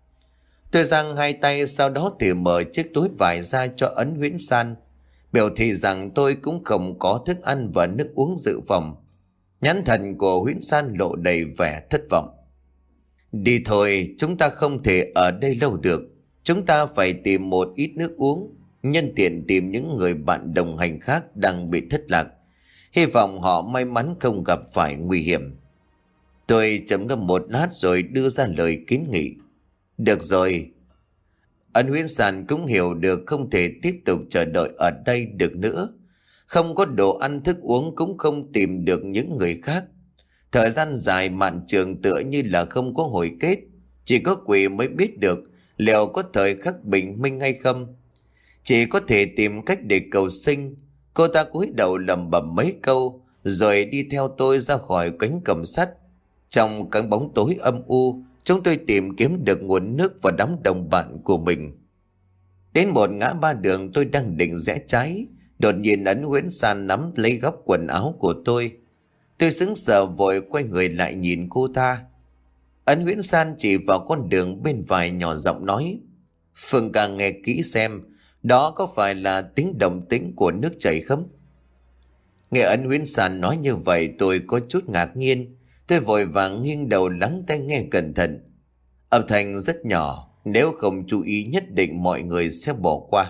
Tôi giang hai tay, sau đó thì mở chiếc túi vải ra cho Ấn Huyễn San, biểu thị rằng tôi cũng không có thức ăn và nước uống dự phòng. Nhãn thần của Huyễn San lộ đầy vẻ thất vọng. Đi thôi, chúng ta không thể ở đây lâu được. Chúng ta phải tìm một ít nước uống, nhân tiện tìm những người bạn đồng hành khác đang bị thất lạc. Hy vọng họ may mắn không gặp phải nguy hiểm. Tôi trầm ngâm một lát rồi đưa ra lời kiến nghị. Được rồi. Ân Huyễn San cũng hiểu được không thể tiếp tục chờ đợi ở đây được nữa. Không có đồ ăn thức uống, cũng không tìm được những người khác. Thời gian dài mạn trường tựa như là không có hồi kết. Chỉ có quỷ mới biết được liệu có thời khắc bình minh hay không. Chỉ có thể tìm cách để cầu sinh. Cô ta cúi đầu lẩm bẩm mấy câu rồi đi theo tôi ra khỏi cánh cổng sắt. Trong cái bóng tối âm u, chúng tôi tìm kiếm được nguồn nước và đám đồng bạn của mình. Đến một ngã ba đường, tôi đang định rẽ trái, đột nhiên Ấn Huyễn San nắm lấy góc quần áo của tôi. Tôi sững sờ vội quay người lại nhìn cô ta. Ấn Huyễn San chỉ vào con đường bên phải nhỏ giọng nói. Phương ca nghe kỹ xem, đó có phải là tiếng động tĩnh của nước chảy không? Nghe Ấn Huyễn San nói như vậy, tôi có chút ngạc nhiên. Tôi vội vàng nghiêng đầu lắng tai nghe cẩn thận. Âm thanh rất nhỏ, nếu không chú ý nhất định mọi người sẽ bỏ qua.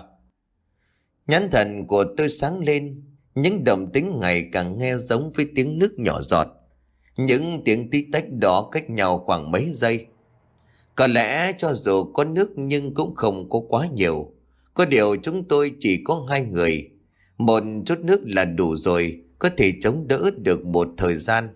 Nhãn thần của tôi sáng lên, những động tĩnh ngày càng nghe giống với tiếng nước nhỏ giọt. Những tiếng tí tách đó cách nhau khoảng mấy giây. Có lẽ cho dù có nước nhưng cũng không có quá nhiều. Có điều chúng tôi chỉ có hai người. Một chút nước là đủ rồi, có thể chống đỡ được một thời gian.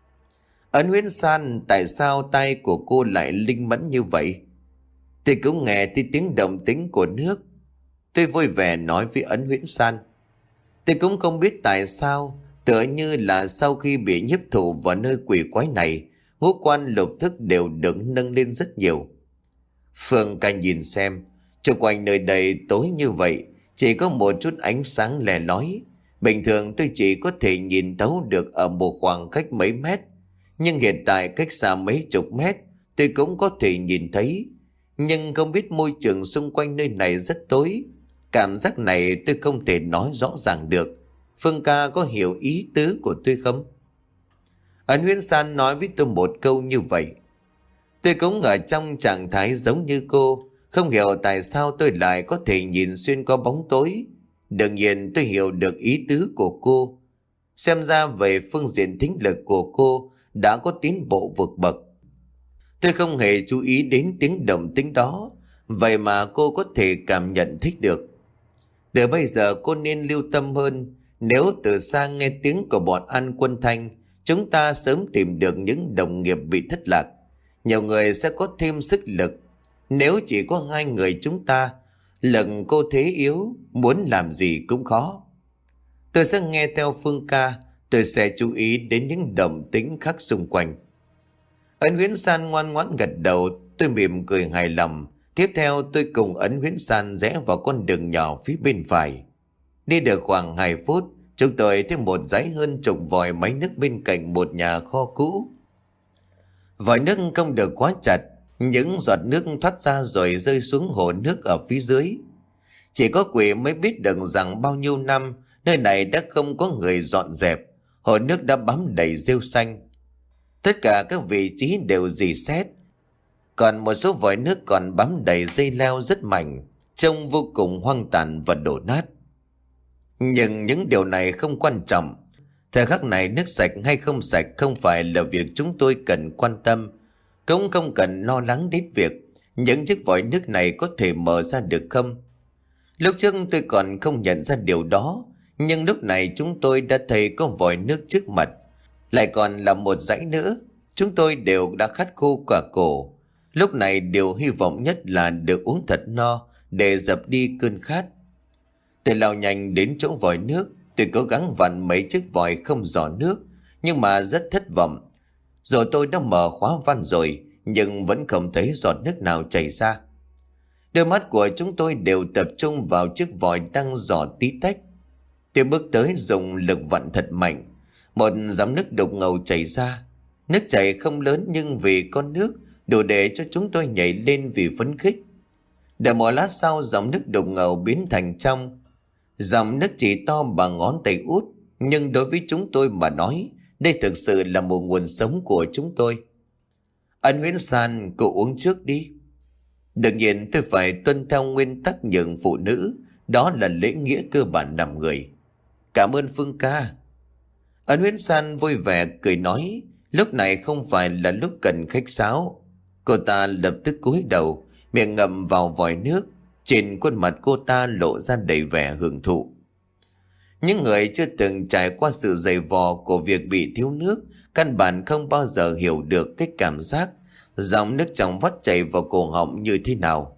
Ấn Huyễn San, tại sao tay của cô lại linh mẫn như vậy? Tôi cũng nghe thấy tiếng động tĩnh của nước. Tôi vui vẻ nói với Ấn Huyễn San. Tôi cũng không biết tại sao, tựa như là sau khi bị nhiếp thụ vào nơi quỷ quái này, ngũ quan lục thức đều được nâng lên rất nhiều. Phương Ca nhìn xem, xung quanh nơi đây tối như vậy, chỉ có một chút ánh sáng lè lói. Bình thường tôi chỉ có thể nhìn thấu được ở một khoảng cách mấy mét, nhưng hiện tại cách xa mấy chục mét tôi cũng có thể nhìn thấy. Nhưng không biết môi trường xung quanh nơi này rất tối. Cảm giác này tôi không thể nói rõ ràng được. Phương Ca có hiểu ý tứ của tôi không? Ân Huyễn San nói với tôi một câu như vậy. Tôi cũng ở trong trạng thái giống như cô, không hiểu tại sao tôi lại có thể nhìn xuyên qua bóng tối. Đương nhiên tôi hiểu được ý tứ của cô. Xem ra về phương diện thính lực của cô đã có tiến bộ vượt bậc. Tôi không hề chú ý đến tiếng động tĩnh đó, vậy mà cô có thể cảm nhận thích được. Từ bây giờ cô nên lưu tâm hơn. Nếu từ xa nghe tiếng của bọn An Quân Thanh, chúng ta sớm tìm được những đồng nghiệp bị thất lạc. Nhiều người sẽ có thêm sức lực. Nếu chỉ có hai người chúng ta, lực cô thế yếu, muốn làm gì cũng khó. Tôi sẽ nghe theo Phương Ca. Tôi sẽ chú ý đến những động tĩnh khác xung quanh. Ân Huyễn San ngoan ngoãn gật đầu. Tôi mỉm cười hài lòng. Tiếp theo tôi cùng Ân Huyễn San rẽ vào con đường nhỏ phía bên phải. Đi được khoảng hai phút, chúng tôi thấy một dãy hơn chục vòi máy nước bên cạnh một nhà kho cũ. Vòi nước không được khóa chặt, những giọt nước thoát ra rồi rơi xuống hồ nước ở phía dưới. Chỉ có quỷ mới biết được rằng bao nhiêu năm nơi này đã không có người dọn dẹp. Hồ nước đã bám đầy rêu xanh. Tất cả các vị trí đều rỉ sét. Còn một số vòi nước còn bám đầy dây leo rất mảnh, trông vô cùng hoang tàn và đổ nát. Nhưng những điều này không quan trọng. Thời khắc này nước sạch hay không sạch không phải là việc chúng tôi cần quan tâm. Cũng không cần lo lắng đến việc những chiếc vòi nước này có thể mở ra được không. Lúc trước tôi còn không nhận ra điều đó, nhưng lúc này chúng tôi đã thấy có vòi nước trước mặt. Lại còn là một dãy nữa. Chúng tôi đều đã khát khô cả cổ. Lúc này điều hy vọng nhất là được uống thật no để dập đi cơn khát. Tôi lao nhanh đến chỗ vòi nước. Tôi cố gắng vặn mấy chiếc vòi không giỏ nước, nhưng mà rất thất vọng. Rồi tôi đã mở khóa van rồi, nhưng vẫn không thấy giọt nước nào chảy ra. Đôi mắt của chúng tôi đều tập trung vào chiếc vòi đang giỏ tí tách. Tôi bước tới dùng lực vặn thật mạnh. Một giọt nước đục ngầu chảy ra. Nước chảy không lớn nhưng vì con nước đủ để cho chúng tôi nhảy lên vì phấn khích. Đợi một lát sau, dòng nước đục ngầu biến thành trong. Dòng nước chỉ to bằng ngón tay út, nhưng đối với chúng tôi mà nói, đây thực sự là một nguồn sống của chúng tôi. Ân Huyễn San, cô uống trước đi. Đương nhiên tôi phải tuân theo nguyên tắc nhường phụ nữ, đó là lễ nghĩa cơ bản làm người. Cảm ơn Phương Ca. Ân Huyễn San vui vẻ cười nói, lúc này không phải là lúc cần khách sáo. Cô ta lập tức cúi đầu, miệng ngậm vào vòi nước. Trên khuôn mặt cô ta lộ ra đầy vẻ hưởng thụ. Những người chưa từng trải qua sự dày vò của việc bị thiếu nước căn bản không bao giờ hiểu được cái cảm giác dòng nước trong vắt chảy vào cổ họng như thế nào.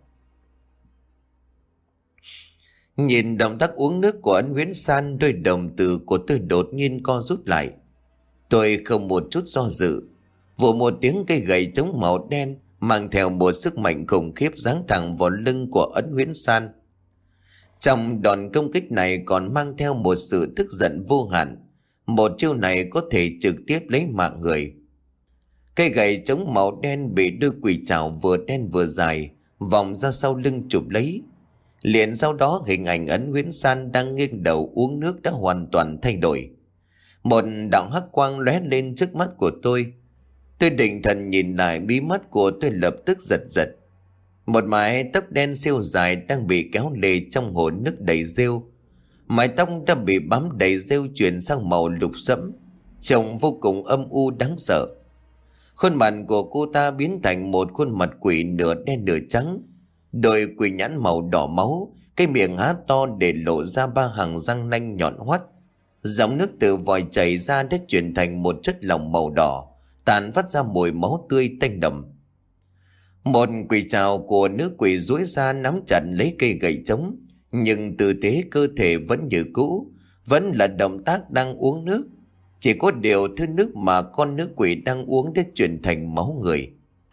Nhìn động tác uống nước của Ân Huyễn San, đôi đồng tử của tôi đột nhiên co rút lại. Tôi không một chút do dự, vù một tiếng, cây gậy chống màu đen mang theo một sức mạnh khủng khiếp giáng thẳng vào lưng của Ân Huyễn San. Trong đòn công kích này còn mang theo một sự tức giận vô hạn. Một chiêu này có thể trực tiếp lấy mạng người. Cây gậy chống màu đen bị đôi quỷ trảo vừa đen vừa dài vòng ra sau lưng chụp lấy. Liền sau đó hình ảnh Ân Huyễn San đang nghiêng đầu uống nước đã hoàn toàn thay đổi. Một đạo hắc quang lóe lên trước mắt của tôi. Tôi định thần nhìn lại, mí mắt của tôi lập tức giật giật. Một mái tóc đen siêu dài đang bị kéo lê trong hồ nước đầy rêu. Mái tóc đã bị bám đầy rêu chuyển sang màu lục sẫm, trông vô cùng âm u đáng sợ. Khuôn mặt của cô ta biến thành một khuôn mặt quỷ nửa đen nửa trắng. Đôi quỷ nhãn màu đỏ máu, cái miệng há to để lộ ra ba hàng răng nanh nhọn hoắt. Dòng nước từ vòi chảy ra đã chuyển thành một chất lỏng màu đỏ, tàn phát ra mùi máu tươi tanh đậm. Một quỷ trảo của nữ quỷ duỗi ra nắm chặt lấy cây gậy trống, nhưng tư thế cơ thể vẫn như cũ, vẫn là động tác đang uống nước. Chỉ có điều thứ nước mà con nữ quỷ đang uống đã chuyển thành máu người.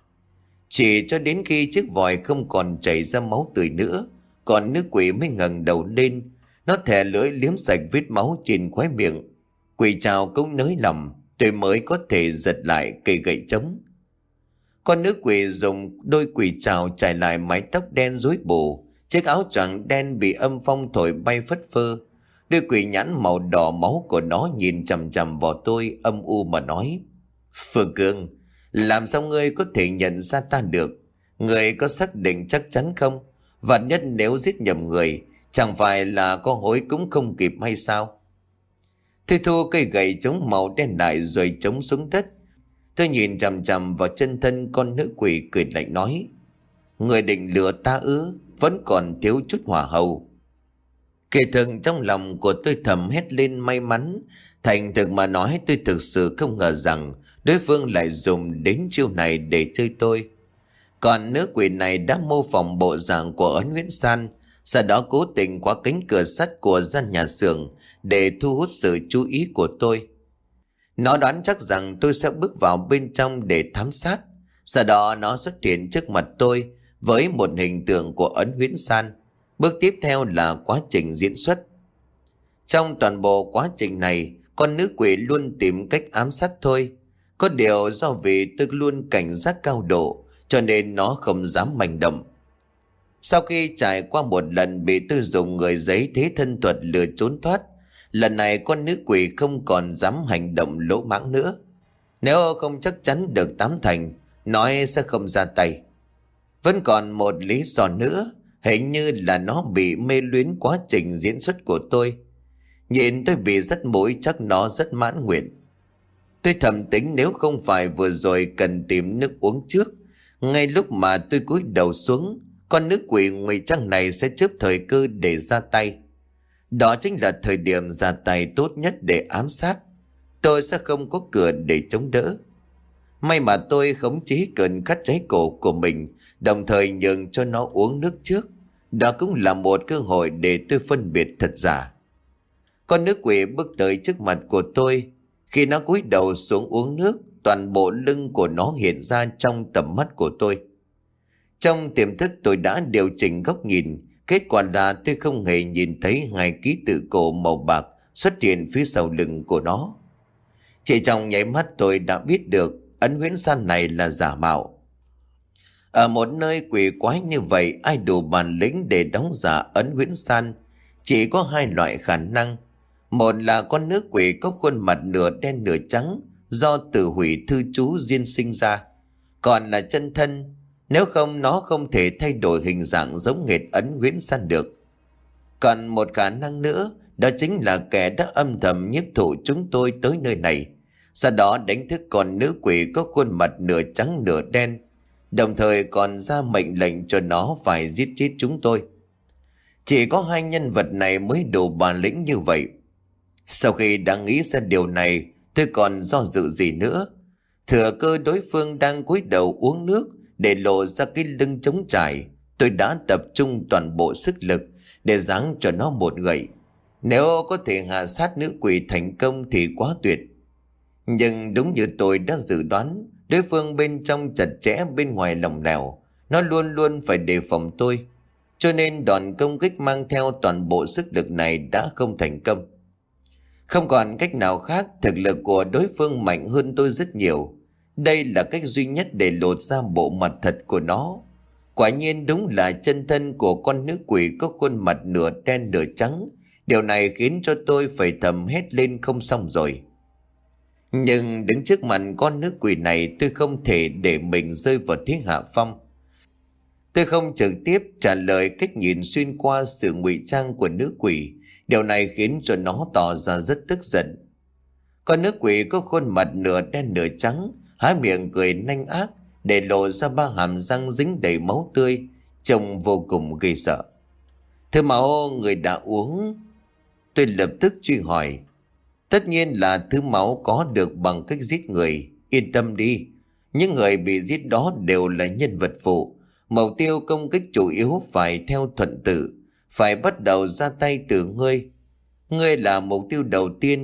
Chỉ cho đến khi chiếc vòi không còn chảy ra máu tươi nữa, con nữ quỷ mới ngẩng đầu lên. Nó thè lưỡi liếm sạch vết máu trên khóe miệng. Quỷ trào cũng nới lòng, tôi mới có thể giật lại cây gậy trống. Con nữ quỷ dùng đôi quỷ trào trải lại mái tóc đen rối bù, chiếc áo choàng đen bị âm phong thổi bay phất phơ. Đôi quỷ nhãn màu đỏ máu của nó nhìn chằm chằm vào tôi, âm u mà nói: Phương Cương, làm sao ngươi có thể nhận ra ta được? Ngươi có xác định chắc chắn không? Vạn nhất nếu giết nhầm người, chẳng phải là có hối cũng không kịp hay sao? Tôi thu cây gậy chống màu đen lại rồi chống xuống đất. Tôi nhìn chằm chằm vào chân thân con nữ quỷ, cười lạnh nói: Người định lừa ta ư? Vẫn còn thiếu chút hỏa hậu. Kỳ thực trong lòng của tôi thầm hét lên may mắn. Thành thực mà nói, tôi thực sự không ngờ rằng đối phương lại dùng đến chiêu này để chơi tôi. Còn nữ quỷ này đã mô phỏng bộ dạng của Ấn Nguyễn San, sau đó cố tình khóa cánh cửa sắt của gian nhà xưởng để thu hút sự chú ý của tôi. Nó đoán chắc rằng tôi sẽ bước vào bên trong để thám sát. Sau đó nó xuất hiện trước mặt tôi với một hình tượng của Ấn Nguyễn San. Bước tiếp theo là quá trình diễn xuất. Trong toàn bộ quá trình này, con nữ quỷ luôn tìm cách ám sát tôi. Có điều do vì tôi luôn cảnh giác cao độ, cho nên nó không dám manh động. Sau khi trải qua một lần bị tôi dùng người giấy thế thân thuật lừa trốn thoát, lần này con nữ quỷ không còn dám hành động lỗ mãng nữa. Nếu không chắc chắn được tám thành, nói sẽ không ra tay. Vẫn còn một lý do nữa, hình như là nó bị mê luyến quá trình diễn xuất của tôi. Nhìn tôi bị dắt mũi chắc nó rất mãn nguyện. Tôi thầm tính nếu không phải vừa rồi cần tìm nước uống trước, ngay lúc mà tôi cúi đầu xuống, con nữ quỷ ngụy trang này sẽ chớp thời cơ để ra tay. Đó chính là thời điểm ra tay tốt nhất để ám sát. Tôi sẽ không có cửa để chống đỡ. May mà tôi khống chế cơn khát cháy cổ của mình, đồng thời nhường cho nó uống nước trước. Đó cũng là một cơ hội để tôi phân biệt thật giả. Con nữ quỷ bước tới trước mặt của tôi. Khi nó cúi đầu xuống uống nước, toàn bộ lưng của nó hiện ra trong tầm mắt của tôi. Trong tiềm thức tôi đã điều chỉnh góc nhìn. Kết quả là tôi không hề nhìn thấy hai ký tự cổ màu bạc xuất hiện phía sau lưng của nó. Chỉ trong nháy mắt tôi đã biết được Ấn Nguyễn San này là giả mạo. Ở một nơi quỷ quái như vậy, ai đủ bản lĩnh để đóng giả Ấn Nguyễn San? Chỉ có hai loại khả năng. Một là con nữ quỷ có khuôn mặt nửa đen nửa trắng do Tử Hủy Thư Chú diên sinh ra. Còn là chân thân, nếu không nó không thể thay đổi hình dạng giống hệt Ấn Nguyễn San được. Còn một khả năng nữa, đó chính là kẻ đã âm thầm nhiếp thụ chúng tôi tới nơi này, sau đó đánh thức con nữ quỷ có khuôn mặt nửa trắng nửa đen, đồng thời còn ra mệnh lệnh cho nó phải giết chết chúng tôi. Chỉ có hai nhân vật này mới đủ bản lĩnh như vậy. Sau khi đã nghĩ ra điều này, tôi còn do dự gì nữa. Thừa cơ đối phương đang cúi đầu uống nước để lộ ra cái lưng trống trải, tôi đã tập trung toàn bộ sức lực để giáng cho nó một gậy. Nếu có thể hạ sát nữ quỷ thành công thì quá tuyệt. Nhưng đúng như tôi đã dự đoán, đối phương bên trong chặt chẽ, bên ngoài lỏng lẻo. Nó luôn luôn phải đề phòng tôi, cho nên đòn công kích mang theo toàn bộ sức lực này đã không thành công. Không còn cách nào khác, thực lực của đối phương mạnh hơn tôi rất nhiều. Đây là cách duy nhất để lột ra bộ mặt thật của nó. Quả nhiên đúng là chân thân của con nữ quỷ có khuôn mặt nửa đen nửa trắng. Điều này khiến cho tôi phải thầm hét lên không xong rồi. Nhưng đứng trước mặt con nữ quỷ này, tôi không thể để mình rơi vào thế hạ phong. Tôi không trực tiếp trả lời cách nhìn xuyên qua sự ngụy trang của nữ quỷ. Điều này khiến cho nó tỏ ra rất tức giận. Con nữ quỷ có khuôn mặt nửa đen nửa trắng, há miệng cười nanh ác để lộ ra ba hàm răng dính đầy máu tươi, trông vô cùng ghê sợ. Thứ máu người đã uống? Tôi lập tức truy hỏi. Tất nhiên là thứ máu có được bằng cách giết người. Yên tâm đi, những người bị giết đó đều là nhân vật phụ. Mục tiêu công kích chủ yếu phải theo thuận tự, phải bắt đầu ra tay từ ngươi. Ngươi là mục tiêu đầu tiên.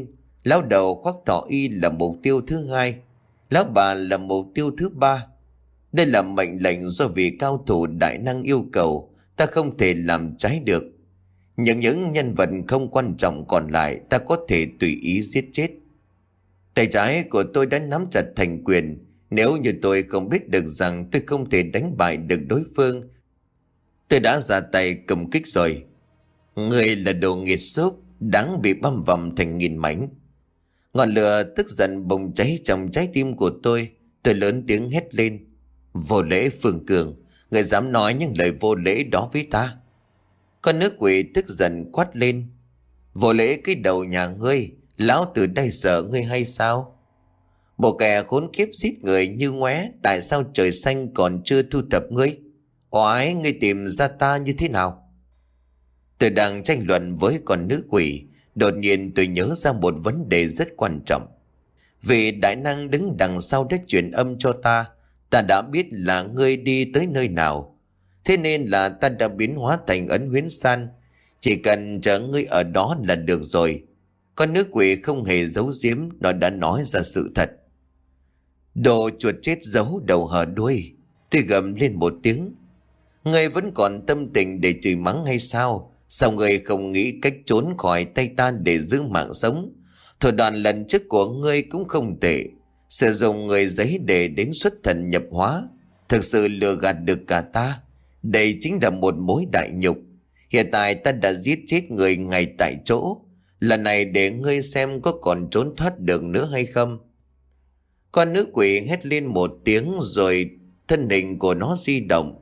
Lão đầu khoác thọ y là mục tiêu thứ hai, lão bà là mục tiêu thứ ba. Đây là mệnh lệnh do vị cao thủ đại năng yêu cầu, ta không thể làm trái được. Những những nhân vật không quan trọng còn lại ta có thể tùy ý giết chết. Tay trái của tôi đã nắm chặt thành quyền. Nếu như tôi không biết được rằng tôi không thể đánh bại được đối phương, tôi đã ra tay cầm kích rồi. Người là đồ nghiệt xúc, đáng bị băm vằm thành nghìn mảnh. Ngọn lửa tức giận bùng cháy trong trái tim của tôi. Tôi lớn tiếng hét lên: vô lễ Phương Cường, người dám nói những lời vô lễ đó với ta? Con nữ quỷ tức giận quát lên: vô lễ cái đầu nhà ngươi, lão tử đây sợ ngươi hay sao? Bộ kẻ khốn kiếp giết người như ngoé, tại sao trời xanh còn chưa thu thập ngươi? Oái, ngươi tìm ra ta như thế nào? Tôi đang tranh luận với con nữ quỷ, đột nhiên tôi nhớ ra một vấn đề rất quan trọng. Vị đại năng đứng đằng sau đã truyền âm cho ta, ta đã biết là ngươi đi tới nơi nào. Thế nên là ta đã biến hóa thành ấn huyễn san, chỉ cần chờ ngươi ở đó là được rồi. Con nữ quỷ không hề giấu giếm, nó đã nói ra sự thật. Đồ chuột chết giấu đầu hở đuôi, tôi gầm lên một tiếng. Ngươi vẫn còn tâm tình để chửi mắng hay sao? Sao ngươi không nghĩ cách trốn khỏi tay ta để giữ mạng sống? Thủ đoạn lần trước của ngươi cũng không tệ, sử dụng người giấy để đến xuất thần nhập hóa, thực sự lừa gạt được cả ta. Đây chính là một mối đại nhục. Hiện tại ta đã giết chết người ngay tại chỗ, lần này để ngươi xem có còn trốn thoát được nữa hay không. Con nữ quỷ hét lên một tiếng rồi thân hình của nó di động.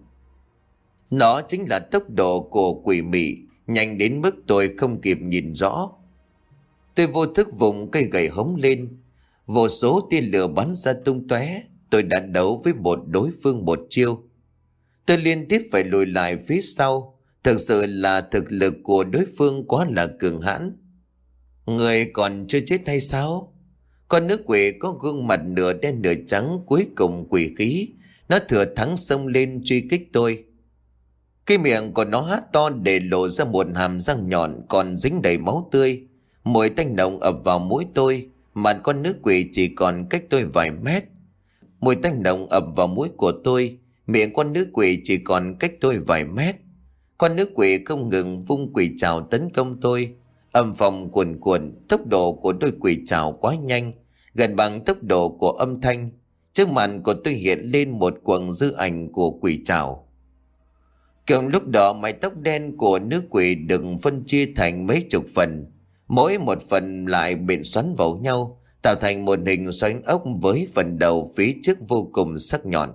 Nó chính là tốc độ của quỷ mị, nhanh đến mức tôi không kịp nhìn rõ. Tôi vô thức vùng cây gậy hống lên, vô số tia lửa bắn ra tung tóe. Tôi đã đấu với một đối phương một chiêu. Tôi liên tiếp phải lùi lại phía sau. Thực sự là thực lực của đối phương quá là cường hãn. Người còn chưa chết hay sao? Con nữ quỷ có gương mặt nửa đen nửa trắng, cuối cùng quỷ khí. Nó thừa thắng xông lên truy kích tôi. Cái miệng của nó há to để lộ ra một hàm răng nhọn còn dính đầy máu tươi. Mùi tanh nồng ập vào mũi tôi, mà con nữ quỷ chỉ còn cách tôi vài mét. Mùi tanh nồng ập vào mũi của tôi, miệng con nữ quỷ chỉ còn cách tôi vài mét. Con nữ quỷ không ngừng vung quỷ trảo tấn công tôi. Âm phong cuồn cuộn, tốc độ của đôi quỷ trảo quá nhanh, gần bằng tốc độ của âm thanh. Trước mặt của tôi hiện lên một quầng dư ảnh của quỷ trảo. Cùng lúc đó, mái tóc đen của nữ quỷ được phân chia thành mấy chục phần, mỗi một phần lại bện xoắn vào nhau, tạo thành một hình xoắn ốc với phần đầu phía trước vô cùng sắc nhọn.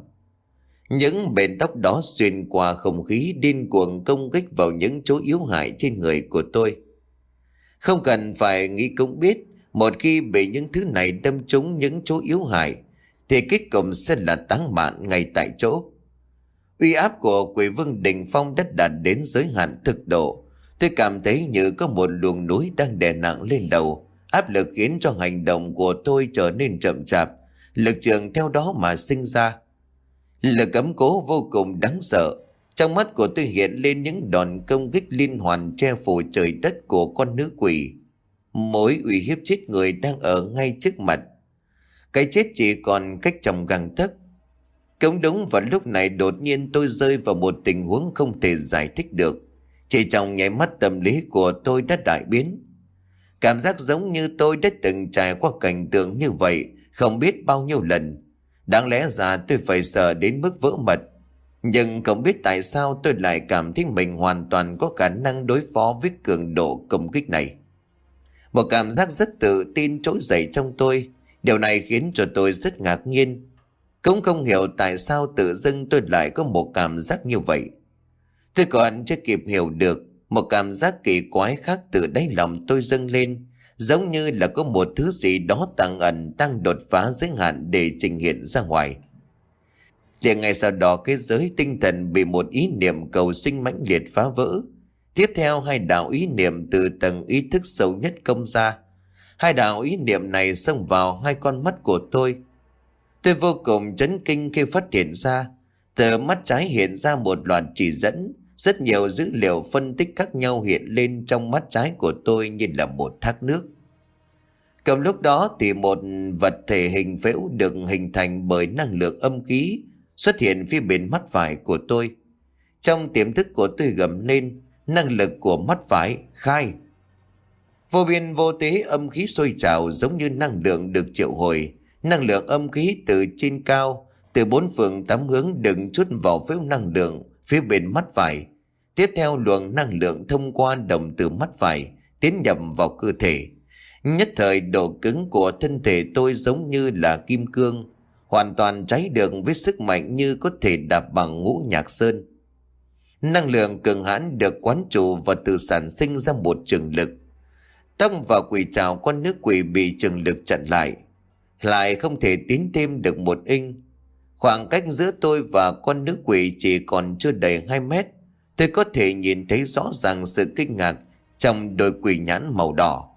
Những bện tóc đó xuyên qua không khí điên cuồng công kích vào những chỗ yếu hại trên người của tôi. Không cần phải nghĩ cũng biết, một khi bị những thứ này đâm trúng những chỗ yếu hại thì kết cục sẽ là táng mạng ngay tại chỗ. Uy áp của quỷ vương đỉnh phong đã đạt đến giới hạn thực độ. Tôi cảm thấy như có một luồng núi đang đè nặng lên đầu. Áp lực khiến cho hành động của tôi trở nên chậm chạp, lực trường theo đó mà sinh ra. Lực cấm cố vô cùng đáng sợ. Trong mắt của tôi hiện lên những đòn công kích liên hoàn che phủ trời đất của con nữ quỷ. Mối uy hiếp chết người đang ở ngay trước mặt. Cái chết chỉ còn cách trong gang tấc. Cũng đúng vào lúc này đột nhiên tôi rơi vào một tình huống không thể giải thích được. Chỉ trong nháy mắt tâm lý của tôi đã đại biến. Cảm giác giống như tôi đã từng trải qua cảnh tượng như vậy không biết bao nhiêu lần. Đáng lẽ ra tôi phải sợ đến mức vỡ mật. Nhưng không biết tại sao tôi lại cảm thấy mình hoàn toàn có khả năng đối phó với cường độ công kích này. Một cảm giác rất tự tin trỗi dậy trong tôi. Điều này khiến cho tôi rất ngạc nhiên. Cũng không hiểu tại sao tự dưng tôi lại có một cảm giác như vậy. Tôi còn chưa kịp hiểu được, một cảm giác kỳ quái khác từ đáy lòng tôi dâng lên, giống như là có một thứ gì đó tàng ẩn đang đột phá giới hạn để trình hiện ra ngoài. Liền ngay sau đó, cái giới tinh thần bị một ý niệm cầu sinh mãnh liệt phá vỡ. Tiếp theo, hai đạo ý niệm từ tầng ý thức sâu nhất công ra. Hai đạo ý niệm này xông vào hai con mắt của tôi. Tôi vô cùng chấn kinh khi phát hiện ra, từ mắt trái hiện ra một loạt chỉ dẫn, rất nhiều dữ liệu phân tích khác nhau hiện lên trong mắt trái của tôi như là một thác nước. Cầm lúc đó thì một vật thể hình phễu được hình thành bởi năng lượng âm khí xuất hiện phía bên mắt phải của tôi. Trong tiềm thức của tôi gầm lên, năng lực của mắt phải khai. Vô biên vô tế âm khí sôi trào giống như năng lượng được triệu hồi. Năng lượng âm khí từ trên cao, từ bốn phương tám hướng đừng chút vào phễu năng lượng phía bên mắt phải. Tiếp theo luồng năng lượng thông qua đồng từ mắt phải tiến nhập vào cơ thể. Nhất thời độ cứng của thân thể tôi giống như là kim cương, hoàn toàn cháy được với sức mạnh như có thể đạp bằng ngũ nhạc sơn. Năng lượng cường hãn được quán trụ và tự sản sinh ra một trường lực. Tông và quỷ trảo con nước quỷ bị trường lực chặn lại, lại không thể tiến thêm được một inch. Khoảng cách giữa tôi và con nước quỷ chỉ còn chưa đầy hai mét. Tôi có thể nhìn thấy rõ ràng sự kinh ngạc trong đôi quỷ nhãn màu đỏ.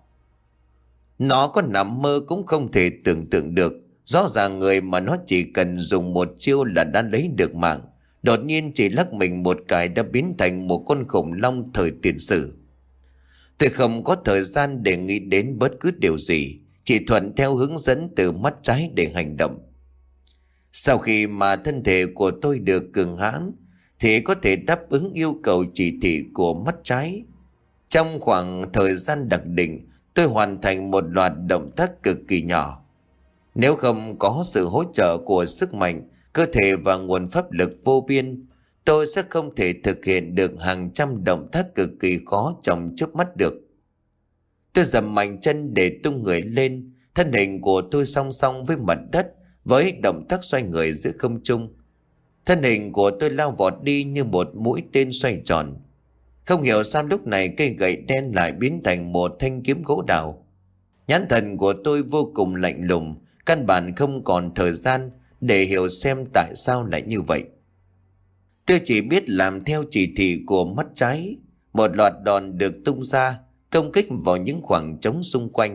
Nó có nằm mơ cũng không thể tưởng tượng được. Rõ ràng người mà nó chỉ cần dùng một chiêu là đã lấy được mạng, đột nhiên chỉ lắc mình một cái đã biến thành một con khủng long thời tiền sử. Tôi không có thời gian để nghĩ đến bất cứ điều gì, chỉ thuận theo hướng dẫn từ mắt trái để hành động. Sau khi mà thân thể của tôi được cường hãn thì có thể đáp ứng yêu cầu chỉ thị của mắt trái. Trong khoảng thời gian đặc định, tôi hoàn thành một loạt động tác cực kỳ nhỏ. Nếu không có sự hỗ trợ của sức mạnh, cơ thể và nguồn pháp lực vô biên, tôi sẽ không thể thực hiện được hàng trăm động tác cực kỳ khó trong trước mắt được. Tôi dầm mạnh chân để tung người lên, thân hình của tôi song song với mặt đất với động tác xoay người giữa không trung. Thân hình của tôi lao vọt đi như một mũi tên xoay tròn. Không hiểu sao lúc này cây gậy đen lại biến thành một thanh kiếm gỗ đào. Nhãn thần của tôi vô cùng lạnh lùng, căn bản không còn thời gian để hiểu xem tại sao lại như vậy. Tôi chỉ biết làm theo chỉ thị của mắt trái. Một loạt đòn được tung ra, công kích vào những khoảng trống xung quanh.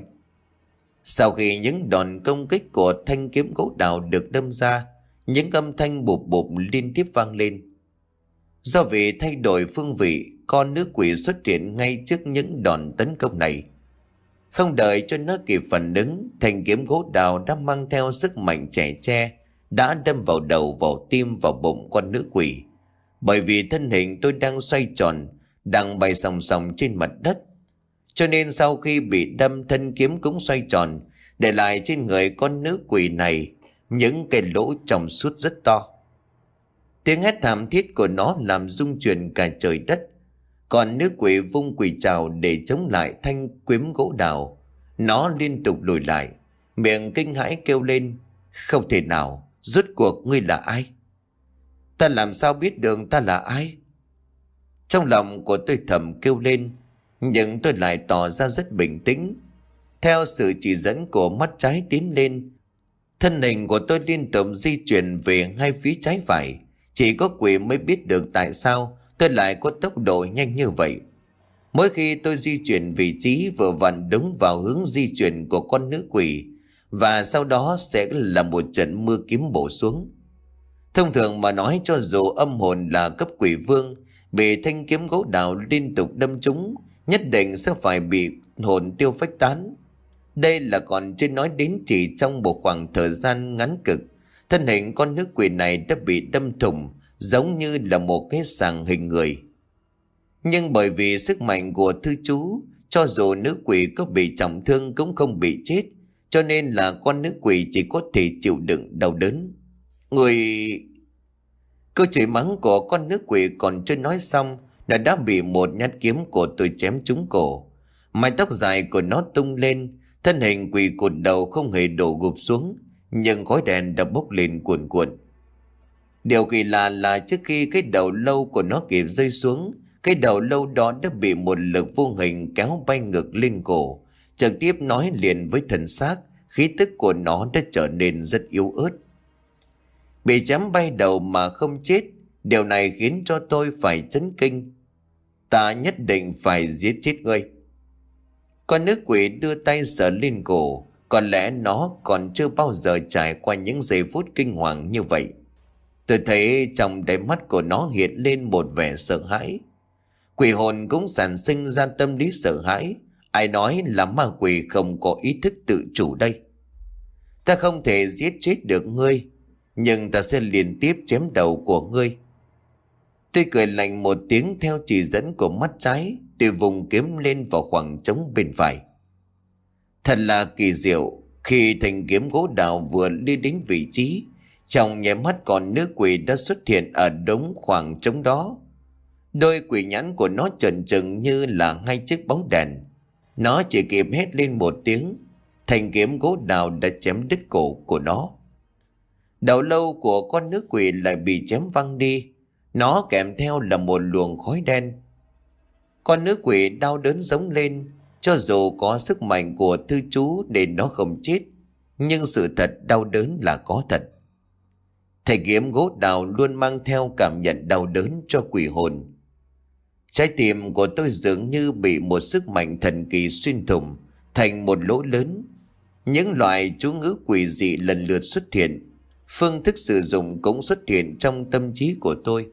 Sau khi những đòn công kích của thanh kiếm gỗ đào được đâm ra, những âm thanh bụp bụp liên tiếp vang lên. Do vì thay đổi phương vị, con nữ quỷ xuất hiện ngay trước những đòn tấn công này. Không đợi cho nó kịp phản ứng, thanh kiếm gỗ đào đã mang theo sức mạnh chẻ che, đã đâm vào đầu, vào tim, vào bụng con nữ quỷ. Bởi vì thân hình tôi đang xoay tròn, đang bay sòng sòng trên mặt đất, cho nên sau khi bị đâm, thân kiếm cũng xoay tròn, để lại trên người con nữ quỷ này những cái lỗ trong suốt rất to. Tiếng hét thảm thiết của nó làm rung chuyển cả trời đất. Còn nữ quỷ vung quỷ trảo để chống lại thanh kiếm gỗ đào. Nó liên tục lùi lại, miệng kinh hãi kêu lên: "Không thể nào, rốt cuộc ngươi là ai? Ta làm sao biết được ta là ai?" Trong lòng của tôi thầm kêu lên, nhưng tôi lại tỏ ra rất bình tĩnh. Theo sự chỉ dẫn của mắt trái tiến lên, thân hình của tôi liên tục di chuyển về hai phía trái phải. Chỉ có quỷ mới biết được tại sao tôi lại có tốc độ nhanh như vậy. Mỗi khi tôi di chuyển vị trí vừa vặn đúng vào hướng di chuyển của con nữ quỷ, và sau đó sẽ là một trận mưa kiếm bổ xuống. Thông thường mà nói, cho dù âm hồn là cấp quỷ vương, bị thanh kiếm gỗ đào liên tục đâm trúng, nhất định sẽ phải bị hồn tiêu phách tán. Đây là còn chưa nói đến chỉ trong một khoảng thời gian ngắn cực, thân hình con nữ quỷ này đã bị đâm thủng giống như là một cái sàng hình người. Nhưng bởi vì sức mạnh của thư chú, cho dù nữ quỷ có bị trọng thương cũng không bị chết, cho nên là con nữ quỷ chỉ có thể chịu đựng đau đớn. Người... Câu chửi mắng của con nữ quỷ còn chưa nói xong, nó đã bị một nhát kiếm của tôi chém trúng cổ. Mái tóc dài của nó tung lên, thân hình quỷ cụt đầu không hề đổ gục xuống, nhưng khói đèn đã bốc lên cuồn cuộn. Điều kỳ lạ là trước khi cái đầu lâu của nó kịp rơi xuống, cái đầu lâu đó đã bị một lực vô hình kéo bay ngược lên cổ, trực tiếp nói liền với thân xác. Khí tức của nó đã trở nên rất yếu ớt. Bị chém bay đầu mà không chết, điều này khiến cho tôi phải chấn kinh. Ta nhất định phải giết chết ngươi. Con nữ quỷ đưa tay sờ lên cổ, có lẽ nó còn chưa bao giờ trải qua những giây phút kinh hoàng như vậy. Tôi thấy trong đáy mắt của nó hiện lên một vẻ sợ hãi. Quỷ hồn cũng sản sinh ra tâm lý sợ hãi, Ai nói là ma quỷ không có ý thức tự chủ đây? Ta không thể giết chết được ngươi, nhưng ta sẽ liên tiếp chém đầu của ngươi. Tôi cười lạnh một tiếng theo chỉ dẫn của mắt trái. Tôi vùng kiếm lên vào khoảng trống bên phải. Thật là kỳ diệu, khi thanh kiếm gỗ đào vừa đi đến vị trí, trong nháy mắt con nữ quỷ đã xuất hiện ở đống khoảng trống đó. Đôi quỷ nhãn của nó trần trừng như là hai chiếc bóng đèn. Nó chỉ kịp hét lên một tiếng, thanh kiếm gỗ đào đã chém đứt cổ của nó. Đầu lâu của con nữ quỷ lại bị chém văng đi, nó kèm theo là một luồng khói đen. Con nữ quỷ đau đớn giống lên. Cho dù có sức mạnh của thư chú nên nó không chết, nhưng sự thật đau đớn là có thật. Thanh kiếm gỗ đào luôn mang theo cảm nhận đau đớn cho quỷ hồn. Trái tim của tôi dường như bị một sức mạnh thần kỳ xuyên thủng thành một lỗ lớn. Những loại chú ngữ quỷ dị lần lượt xuất hiện. Phương thức sử dụng cũng xuất hiện trong tâm trí của tôi.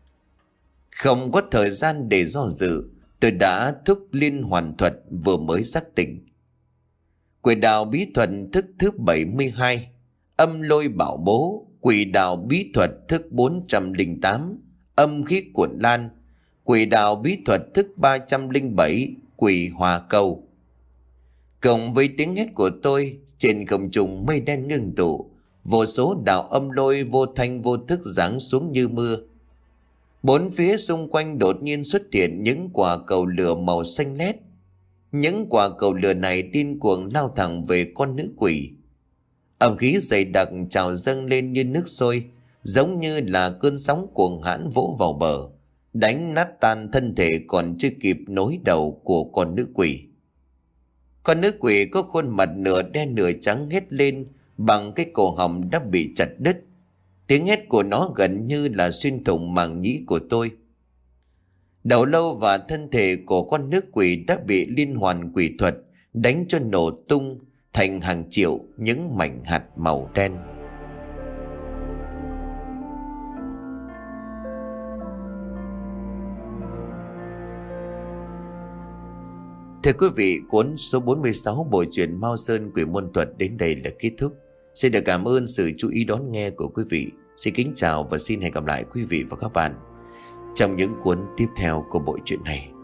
Không có thời gian để do dự, tôi đã thúc liên hoàn thuật vừa mới giác tỉnh. Quỷ đạo bí thuật thức thứ bảy mươi hai, âm lôi bảo bố. Quỷ đạo bí thuật thức bốn trăm lẻ tám, âm khí cuộn lan. Quỷ đạo bí thuật thức ba trăm lẻ bảy, quỷ hòa cầu. Cộng với tiếng hét của tôi, trên không trung mây đen ngưng tụ, vô số đạo âm lôi vô thanh vô thức giáng xuống như mưa. Bốn phía xung quanh đột nhiên xuất hiện những quả cầu lửa màu xanh lét. Những quả cầu lửa này điên cuồng lao thẳng về con nữ quỷ. Âm khí dày đặc trào dâng lên như nước sôi, giống như là cơn sóng cuồng hãn vỗ vào bờ, đánh nát tan thân thể còn chưa kịp nối đầu của con nữ quỷ. Con nữ quỷ có khuôn mặt nửa đen nửa trắng hét lên bằng cái cổ họng đã bị chặt đứt. Tiếng hét của nó gần như là xuyên thủng màng nhĩ của tôi. Đầu lâu và thân thể của con nữ quỷ đã bị liên hoàn quỷ thuật đánh cho nổ tung thành hàng triệu những mảnh hạt màu đen. Thưa quý vị, cuốn số bốn mươi sáu bộ truyện Mao Sơn Quỷ Môn Thuật đến đây là kết thúc. Xin được cảm ơn sự chú ý đón nghe của quý vị. Xin kính chào và xin hẹn gặp lại quý vị và các bạn trong những cuốn tiếp theo của bộ truyện này.